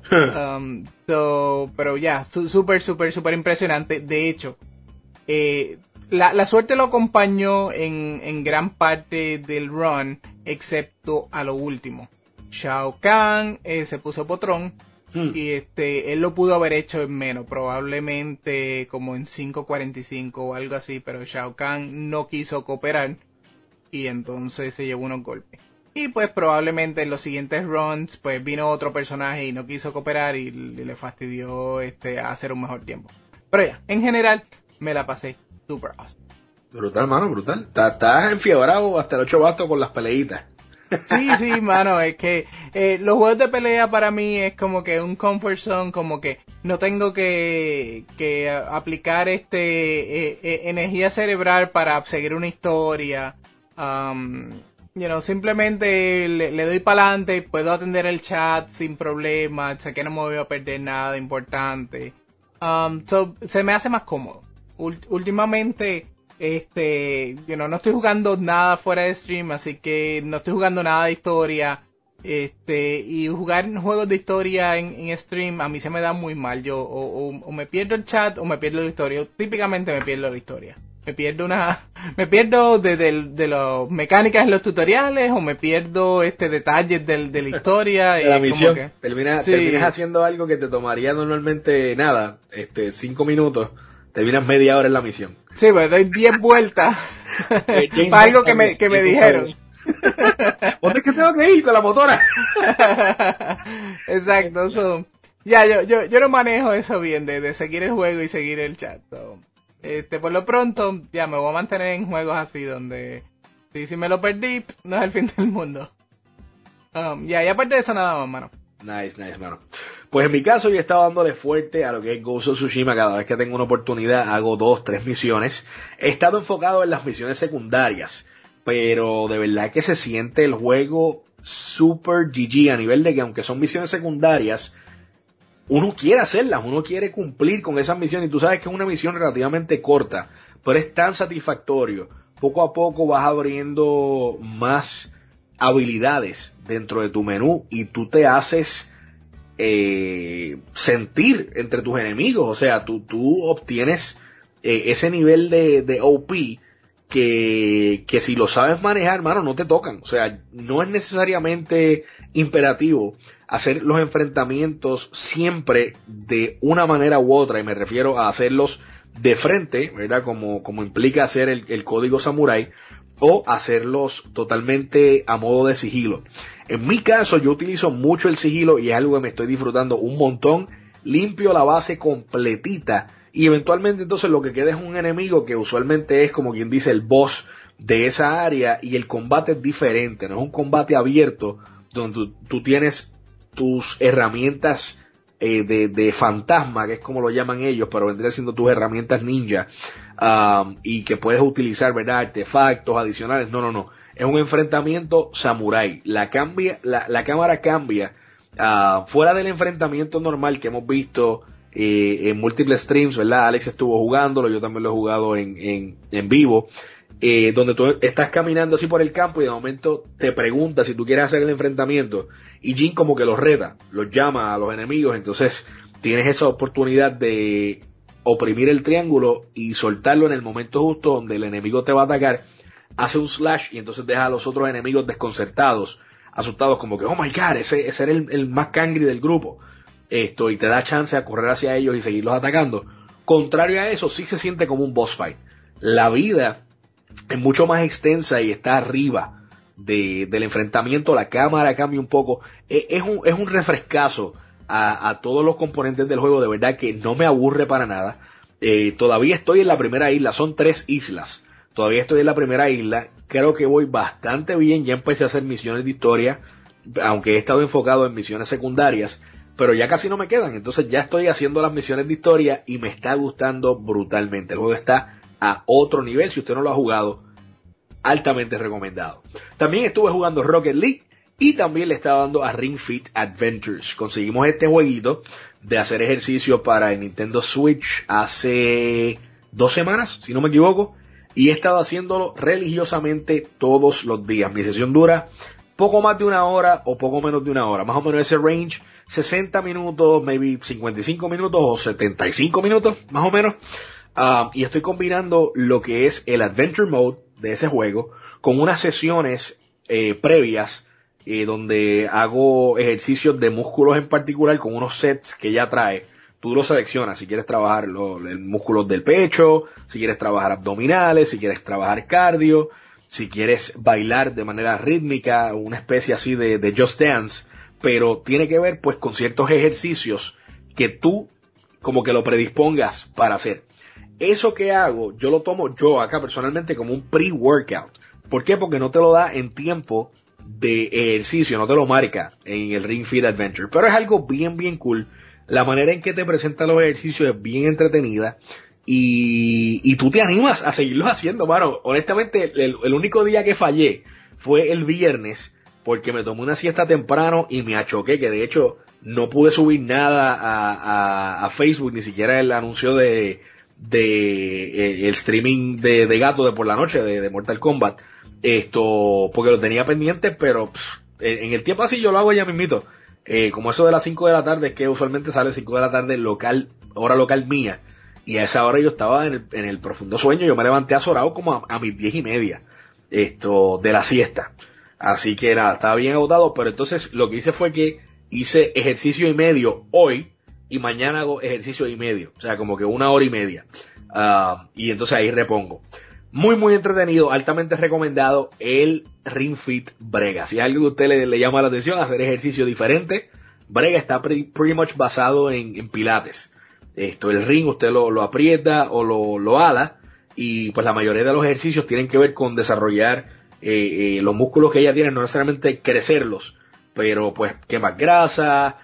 Pero ya, súper impresionante. De hecho, la suerte lo acompañó en gran parte del run, excepto a lo último. Shao Kahn se puso potrón y él lo pudo haber hecho en menos, probablemente como en 5.45 o algo así, pero Shao Kahn no quiso cooperar y entonces se llevó unos golpes. Y pues probablemente en los siguientes runs pues vino otro personaje y no quiso cooperar y le fastidió a hacer un mejor tiempo. Pero ya, en general me la pasé super awesome. Brutal, mano, brutal. Estás enfiebrado hasta el 8 bastos con las peleitas. Sí, mano, es que los juegos de pelea para mí es como que un comfort zone, como que no tengo que aplicar energía cerebral para seguir una historia. Simplemente le doy para adelante, puedo atender el chat sin problema, sé que no me voy a perder nada importante. Se me hace más cómodo. Últimamente, no estoy jugando nada fuera de stream, así que no estoy jugando nada de historia. Y jugar juegos de historia en stream a mí se me da muy mal. Yo o me pierdo el chat o me pierdo la historia. Típicamente me pierdo la historia. Me pierdo de las mecánicas en los tutoriales o me pierdo detalles de la historia. De la misión. Terminas haciendo algo que te tomaría normalmente 5 minutos. Terminas media hora en la misión. Sí, pues doy 10 vueltas para algo que me dijeron. ¿Dónde es que tengo que ir con la motora? Exacto. Yo no manejo eso bien de seguir el juego y seguir el chat. Por lo pronto, ya me voy a mantener en juegos así donde si me lo perdí, no es el fin del mundo. Y aparte de eso nada más, mano. Nice, mano. Pues en mi caso yo he estado dándole fuerte a lo que es Ghost of Tsushima. Cada vez que tengo una oportunidad hago 2, 3 misiones. He estado enfocado en las misiones secundarias, pero de verdad que se siente el juego super GG a nivel de que aunque son misiones secundarias, uno quiere hacerlas, uno quiere cumplir con esas misiones y tú sabes que es una misión relativamente corta, pero es tan satisfactorio. Poco a poco vas abriendo más habilidades dentro de tu menú y tú te haces sentir entre tus enemigos, o sea, tú obtienes ese nivel de OP que si lo sabes manejar, hermano, no te tocan, o sea, no es necesariamente imperativo hacer los enfrentamientos siempre de una manera u otra, y me refiero a hacerlos de frente, ¿verdad? Como implica hacer el código samurái, o hacerlos totalmente a modo de sigilo. En mi caso yo utilizo mucho el sigilo y es algo que me estoy disfrutando un montón. Limpio la base completita y eventualmente entonces lo que queda es un enemigo que usualmente es como quien dice el boss de esa área y el combate es diferente, no es un combate abierto donde tú tienes tus herramientas de fantasma, que es como lo llaman ellos, pero vendría siendo tus herramientas ninja, y que puedes utilizar, ¿verdad?, artefactos adicionales. No. Es un enfrentamiento samurái. La cámara cambia. Fuera del enfrentamiento normal que hemos visto en múltiples streams, ¿verdad? Alex estuvo jugándolo, yo también lo he jugado en vivo. Donde tú estás caminando así por el campo y de momento te pregunta si tú quieres hacer el enfrentamiento y Jin como que los reta, los llama a los enemigos, entonces tienes esa oportunidad de oprimir el triángulo y soltarlo en el momento justo donde el enemigo te va a atacar, hace un slash y entonces deja a los otros enemigos desconcertados, asustados como que oh my god, ese era el más cangri del grupo, y te da chance a correr hacia ellos y seguirlos atacando. Contrario a eso, sí se siente como un boss fight. La vida es mucho más extensa y está arriba del enfrentamiento, la cámara cambia un poco, es un refrescazo a todos los componentes del juego, de verdad que no me aburre para nada. Todavía estoy en la primera isla, son 3 islas, todavía estoy en la primera isla, creo que voy bastante bien, ya empecé a hacer misiones de historia, aunque he estado enfocado en misiones secundarias, pero ya casi no me quedan, entonces ya estoy haciendo las misiones de historia y me está gustando brutalmente, el juego está a otro nivel. Si usted no lo ha jugado, altamente recomendado. También estuve jugando Rocket League y también le estaba dando a Ring Fit Adventures. Conseguimos este jueguito de hacer ejercicio para el Nintendo Switch hace 2 semanas, si no me equivoco, y he estado haciéndolo religiosamente todos los días. Mi sesión dura poco más de 1 hora o poco menos de 1 hora, más o menos ese range, 60 minutos, maybe 55 minutos o 75 minutos, más o menos. Y estoy combinando lo que es el Adventure Mode de ese juego con unas sesiones previas donde hago ejercicios de músculos en particular con unos sets que ya trae. Tú lo seleccionas si quieres trabajar los músculos del pecho, si quieres trabajar abdominales, si quieres trabajar cardio, si quieres bailar de manera rítmica, una especie así de Just Dance, pero tiene que ver pues con ciertos ejercicios que tú como que lo predispongas para hacer. Eso que hago, yo lo tomo yo acá personalmente como un pre-workout. ¿Por qué? Porque no te lo da en tiempo de ejercicio, no te lo marca en el Ring Fit Adventure, pero es algo bien cool. La manera en que te presenta los ejercicios es bien entretenida y tú te animas a seguirlos haciendo, mano. Honestamente, el único día que fallé fue el viernes porque me tomé una siesta temprano y me achoqué, que de hecho no pude subir nada a Facebook, ni siquiera el anuncio de el streaming de Gato de por la noche de Mortal Kombat, porque lo tenía pendiente, pero en el tiempo así yo lo hago ya mismito, como eso de las 5 de la tarde, que usualmente sale 5 de la tarde hora local mía, y a esa hora yo estaba en el profundo sueño. Yo me levanté azorado como a mis 10:30 de la siesta, así que nada, estaba bien agotado. Pero entonces lo que hice fue que hice ejercicio y medio hoy, y mañana hago ejercicio y medio, o sea, como que 1 hora y media. Y entonces ahí repongo. Muy entretenido, altamente recomendado el Ring Fit Brega. Si es algo que a usted le llama la atención, hacer ejercicio diferente, Brega está pretty much basado en pilates. El ring usted lo aprieta o lo ala, y pues la mayoría de los ejercicios tienen que ver con desarrollar los músculos que ella tiene, no necesariamente crecerlos, pero pues quemas grasa,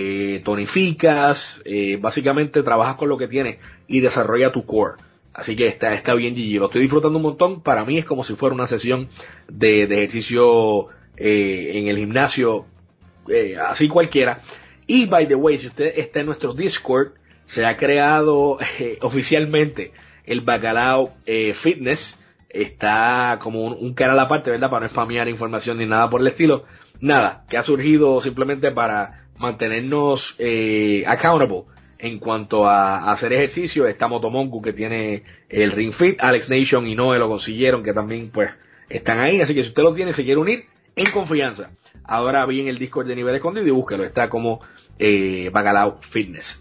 tonificas, básicamente trabajas con lo que tienes y desarrolla tu core. Así que está bien GG, lo estoy disfrutando un montón. Para mí es como si fuera una sesión de ejercicio en el gimnasio, así cualquiera. Y by the way, si usted está en nuestro Discord, se ha creado oficialmente el Bacalao Fitness. Está como un canal aparte, ¿verdad? Para no spamear información ni nada por el estilo. Nada, que ha surgido simplemente para mantenernos accountable en cuanto a hacer ejercicio. Está Motomonku, que tiene el Ring Fit, Alex Nation y Noe lo consiguieron, que también pues están ahí. Así que si usted lo tiene y se quiere unir, en confianza, ahora bien el Discord de Nivel Escondido y búsquelo, está como Bacalao Fitness.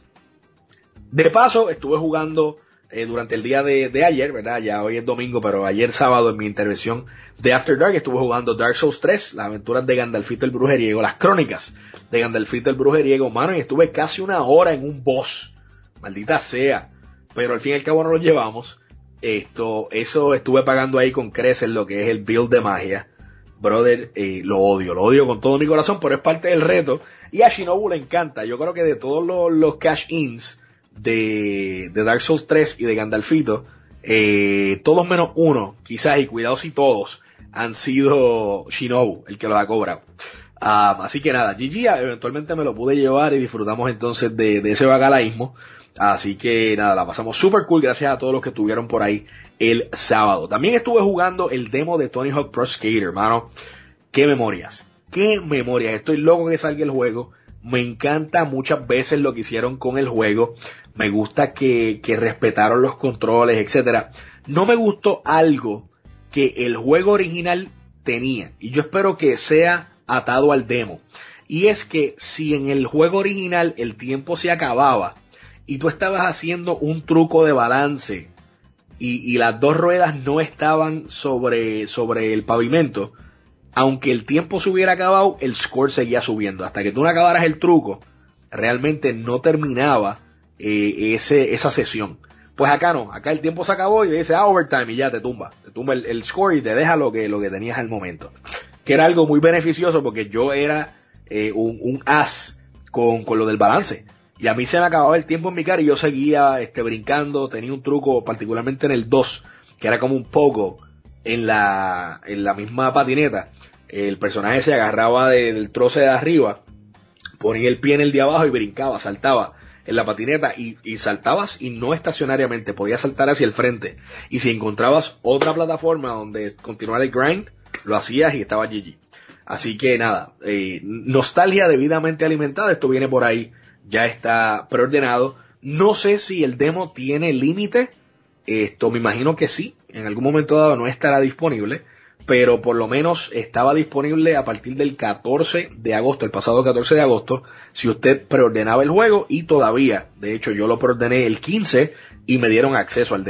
De paso, estuve jugando durante el día de ayer, ¿verdad? Ya hoy es domingo, pero ayer sábado en mi intervención de After Dark estuve jugando Dark Souls 3, las aventuras de Gandalfito el Brujeriego, las crónicas de Gandalfito el Brujeriego, mano, y estuve casi 1 hora en un boss, maldita sea, pero al fin y al cabo no lo llevamos. Eso estuve pagando ahí con creces lo que es el build de magia, brother. Lo odio con todo mi corazón, pero es parte del reto, y a Shinobu le encanta. Yo creo que de todos los cash-ins de Dark Souls 3 y de Gandalfito, todos menos uno, quizás, y cuidado si todos, han sido Shinobu el que los ha cobrado. Así que nada, GG, eventualmente me lo pude llevar y disfrutamos entonces de ese bacalaísmo. Así que nada, la pasamos super cool, gracias a todos los que estuvieron por ahí el sábado. También estuve jugando el demo de Tony Hawk Pro Skater, hermano. Qué memorias, estoy loco que salga el juego. Me encanta muchas veces lo que hicieron con el juego. Me gusta que respetaron los controles, etcétera. No me gustó algo que el juego original tenía, y yo espero que sea atado al demo. Y es que si en el juego original el tiempo se acababa y tú estabas haciendo un truco de balance y las dos ruedas no estaban sobre el pavimento, aunque el tiempo se hubiera acabado, el score seguía subiendo. Hasta que tú no acabaras el truco, realmente no terminaba esa sesión. Pues acá no, acá el tiempo se acabó y dice overtime y ya te tumba el score y te deja lo que tenías al momento. Que era algo muy beneficioso porque yo era un as con lo del balance. Y a mí se me acababa el tiempo en mi cara y yo seguía brincando. Tenía un truco particularmente en el 2, que era como un pogo en la misma patineta. El personaje se agarraba del troce de arriba, ponía el pie en el de abajo y brincaba, saltaba en la patineta y saltabas, y no estacionariamente, podías saltar hacia el frente. Y si encontrabas otra plataforma donde continuar el grind, lo hacías y estaba GG. Así que nada, nostalgia debidamente alimentada, esto viene por ahí, ya está preordenado. No sé si el demo tiene límite, me imagino que sí, en algún momento dado no estará disponible, pero por lo menos estaba disponible a partir del 14 de agosto, el pasado 14 de agosto, si usted preordenaba el juego, y todavía, de hecho yo lo preordené el 15 y me dieron acceso al demo.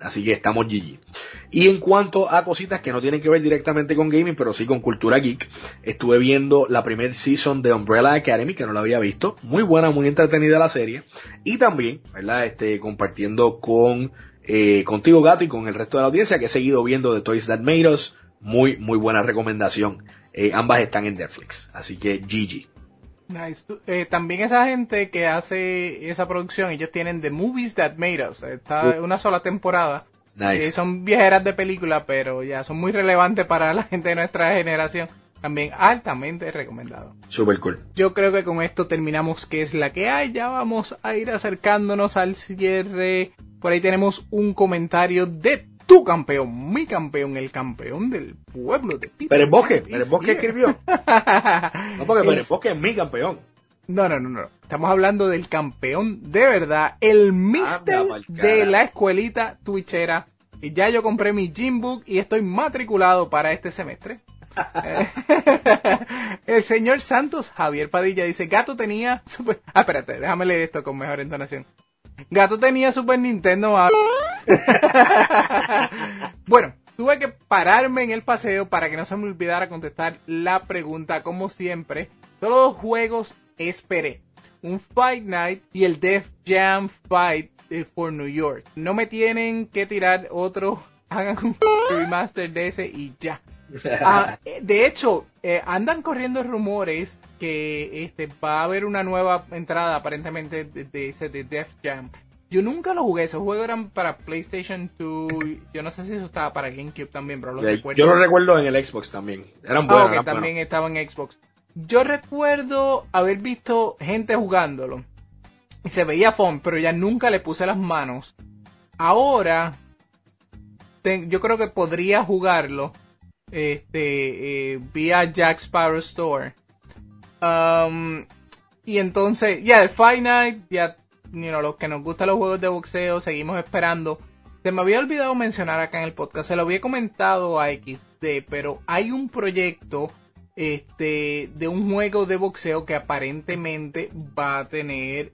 Así que estamos GG. Y en cuanto a cositas que no tienen que ver directamente con gaming, pero sí con cultura geek, estuve viendo la primer season de Umbrella Academy, que no la había visto. Muy buena, muy entretenida la serie. Y también, ¿verdad? Compartiendo contigo, Gato, y con el resto de la audiencia que he seguido viendo The Toys That Made Us. Muy, muy buena recomendación. Ambas están en Netflix. Así que GG. Nice. También esa gente que hace esa producción, ellos tienen The Movies That Made Us. Está una sola temporada. Nice. Son viejeras de película, pero ya son muy relevantes para la gente de nuestra generación. También altamente recomendado. Super cool. Yo creo que con esto terminamos qué es la que hay. Ya vamos a ir acercándonos al cierre. Por ahí tenemos un comentario de tu campeón, mi campeón, el campeón del pueblo de Pipe. Pérez Bosque escribió. No, porque Pérez Bosque es mi campeón. No. Estamos hablando del campeón de verdad, el mister de la escuelita twitchera. Y ya yo compré mi gym book y estoy matriculado para este semestre. El señor Santos Javier Padilla dice, Gato tenía Super... espérate, déjame leer esto con mejor entonación. Gato tenía Super Nintendo. Bueno, tuve que pararme en el paseo para que no se me olvidara contestar la pregunta. Como siempre, todos los juegos esperé un Fight Night y el Def Jam Fight for New York. No me tienen que tirar otro, hagan un remaster de ese y ya. De hecho, andan corriendo rumores que va a haber una nueva entrada aparentemente de ese de Def Jam. Yo nunca lo jugué, esos juegos eran para PlayStation 2, yo no sé si eso estaba para GameCube también, pero recuerdo. Yo lo recuerdo en el Xbox también, eran buenos. Okay, también estaba en Xbox. Yo recuerdo haber visto gente jugándolo y se veía fun, pero ya nunca le puse las manos. Ahora, yo creo que podría jugarlo vía Jack Sparrow Store. Y entonces, el Fight Night, los que nos gustan los juegos de boxeo, seguimos esperando. Se me había olvidado mencionar acá en el podcast, se lo había comentado a XD, pero hay un proyecto de un juego de boxeo que aparentemente va a tener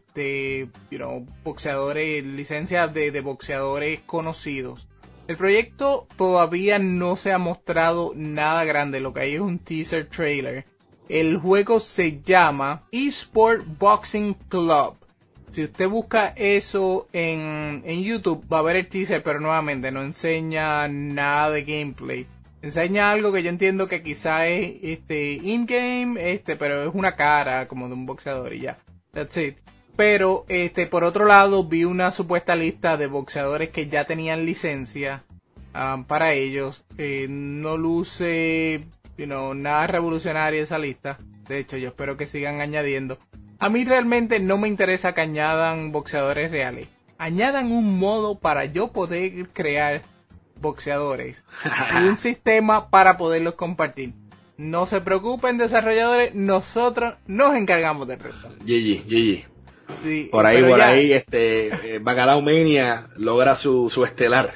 boxeadores, licencias de boxeadores conocidos. El proyecto todavía no se ha mostrado nada grande, lo que hay es un teaser trailer. El juego se llama eSport Boxing Club. Si usted busca eso en YouTube va a ver el teaser, pero nuevamente no enseña nada de gameplay. Enseña algo que yo entiendo que quizá es in-game, pero es una cara como de un boxeador y ya. That's it. Pero por otro lado vi una supuesta lista de boxeadores que ya tenían licencia para ellos. No luce nada revolucionario esa lista. De hecho, yo espero que sigan añadiendo. A mí realmente no me interesa que añadan boxeadores reales. Añadan un modo para yo poder crear boxeadores y un sistema para poderlos compartir. No se preocupen, desarrolladores, nosotros nos encargamos del resto. GG. Sí, por ahí Bacalao Mania logra su estelar.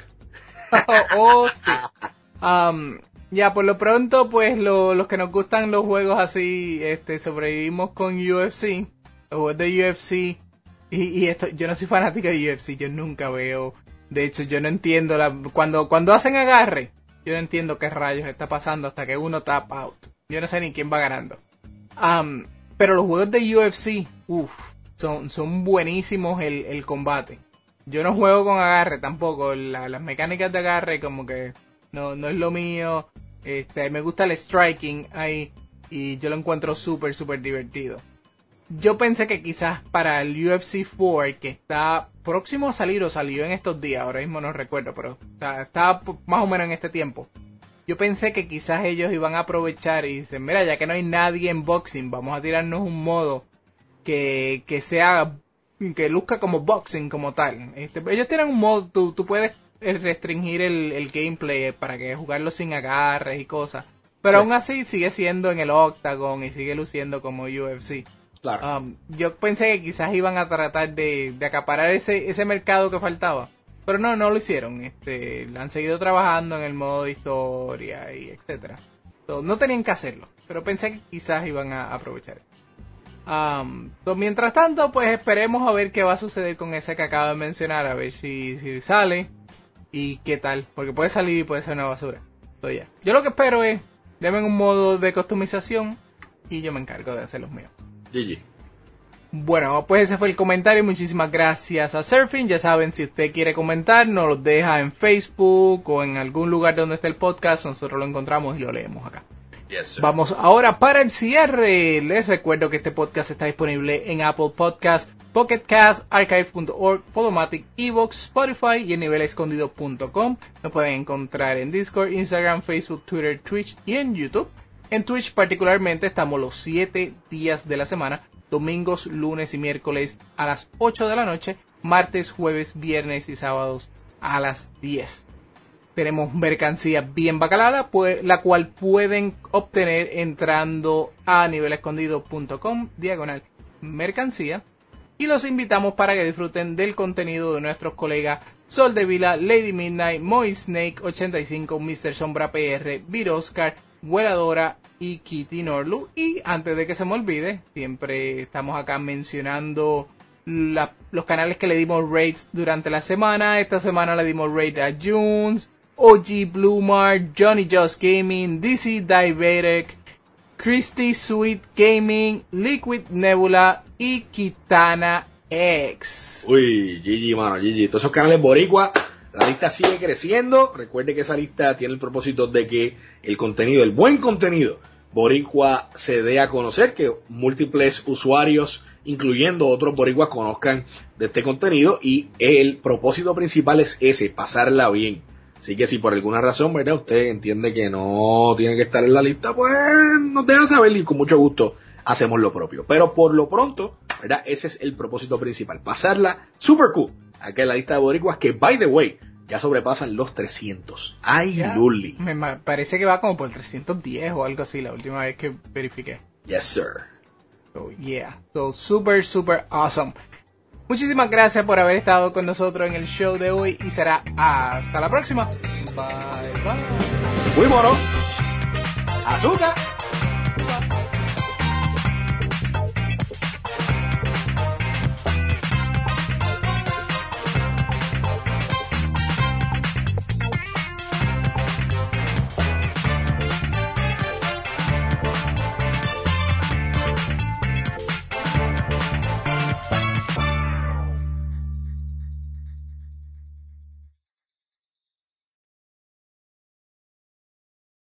Sí. Ya, por lo pronto, pues los que nos gustan los juegos así, sobrevivimos con UFC, los juegos de UFC, y esto, yo no soy fanático de UFC, yo nunca veo, de hecho yo no entiendo, cuando hacen agarre, yo no entiendo qué rayos está pasando hasta que uno tap out, yo no sé ni quién va ganando. Pero los juegos de UFC, son buenísimos el combate. Yo no juego con agarre tampoco, las mecánicas de agarre como que no es lo mío. Me gusta el striking ahí y yo lo encuentro súper divertido. Yo pensé que quizás para el UFC 4, que está próximo a salir o salió en estos días, ahora mismo no recuerdo, pero está más o menos en este tiempo. Yo pensé que quizás ellos iban a aprovechar y dicen, mira, ya que no hay nadie en boxing, vamos a tirarnos un modo que luzca como boxing como tal. Ellos tienen un modo, tú puedes restringir el gameplay para que jugarlo sin agarres y cosas, pero aún así sigue siendo en el Octagon y sigue luciendo como UFC. Claro. Yo pensé que quizás iban a tratar de acaparar ese mercado que faltaba, pero no lo hicieron. Han seguido trabajando en el modo de historia y etcétera. No tenían que hacerlo, pero pensé que quizás iban a aprovechar. Mientras tanto, pues esperemos a ver qué va a suceder con ese que acabo de mencionar, a ver si sale. y qué tal, porque puede salir y puede ser una basura. Entonces, yo lo que espero es, denme un modo de customización y yo me encargo de hacer los míos. GG. Bueno, pues ese fue el comentario. Muchísimas gracias a Surfing. Ya saben, si usted quiere comentar, nos lo deja en Facebook o en algún lugar donde esté el podcast. Nosotros lo encontramos y lo leemos acá. Yes, vamos ahora para el cierre. Les recuerdo que este podcast está disponible en Apple Podcasts, Pocket Cast, Archive.org, Podomatic, Evox, Spotify y en nivelescondido.com. Nos pueden encontrar en Discord, Instagram, Facebook, Twitter, Twitch y en YouTube. En Twitch particularmente estamos los 7 días de la semana, domingos, lunes y miércoles a las 8 de la noche, martes, jueves, viernes y sábados a las 10. Tenemos mercancía bien bacalada, la cual pueden obtener entrando a nivelescondido.com/mercancía. Y los invitamos para que disfruten del contenido de nuestros colegas Sol de Vila, Lady Midnight, Moy Snake 85, Mr. Sombra PR, Vir Oscar, Vueladora y Kitty Norlu. Y antes de que se me olvide, siempre estamos acá mencionando los canales que le dimos raids durante la semana. Esta semana le dimos raid a Junes, OG Blumar, Johnny Just Gaming, DC Diabetic, Christy Sweet Gaming, Liquid Nebula y Kitana X. Uy, GG, mano, GG. Todos esos canales boricua, la lista sigue creciendo. Recuerde que esa lista tiene el propósito de que el contenido, el buen contenido boricua se dé a conocer, que múltiples usuarios, incluyendo otros boricuas, conozcan de este contenido, y el propósito principal es ese, pasarla bien. Así que si por alguna razón, ¿verdad?, usted entiende que no tiene que estar en la lista, pues nos deja saber y con mucho gusto hacemos lo propio. Pero por lo pronto, ¿verdad?, ese es el propósito principal, pasarla super cool acá en la lista de boricuas, que by the way, ya sobrepasan los 300. ¡Ay, yeah, Luli! Me parece que va como por 310 o algo así la última vez que verifiqué. Yes, sir. So, yeah. So, super, super awesome. Muchísimas gracias por haber estado con nosotros en el show de hoy y será hasta la próxima. Bye, bye. Muy mono. Azúcar.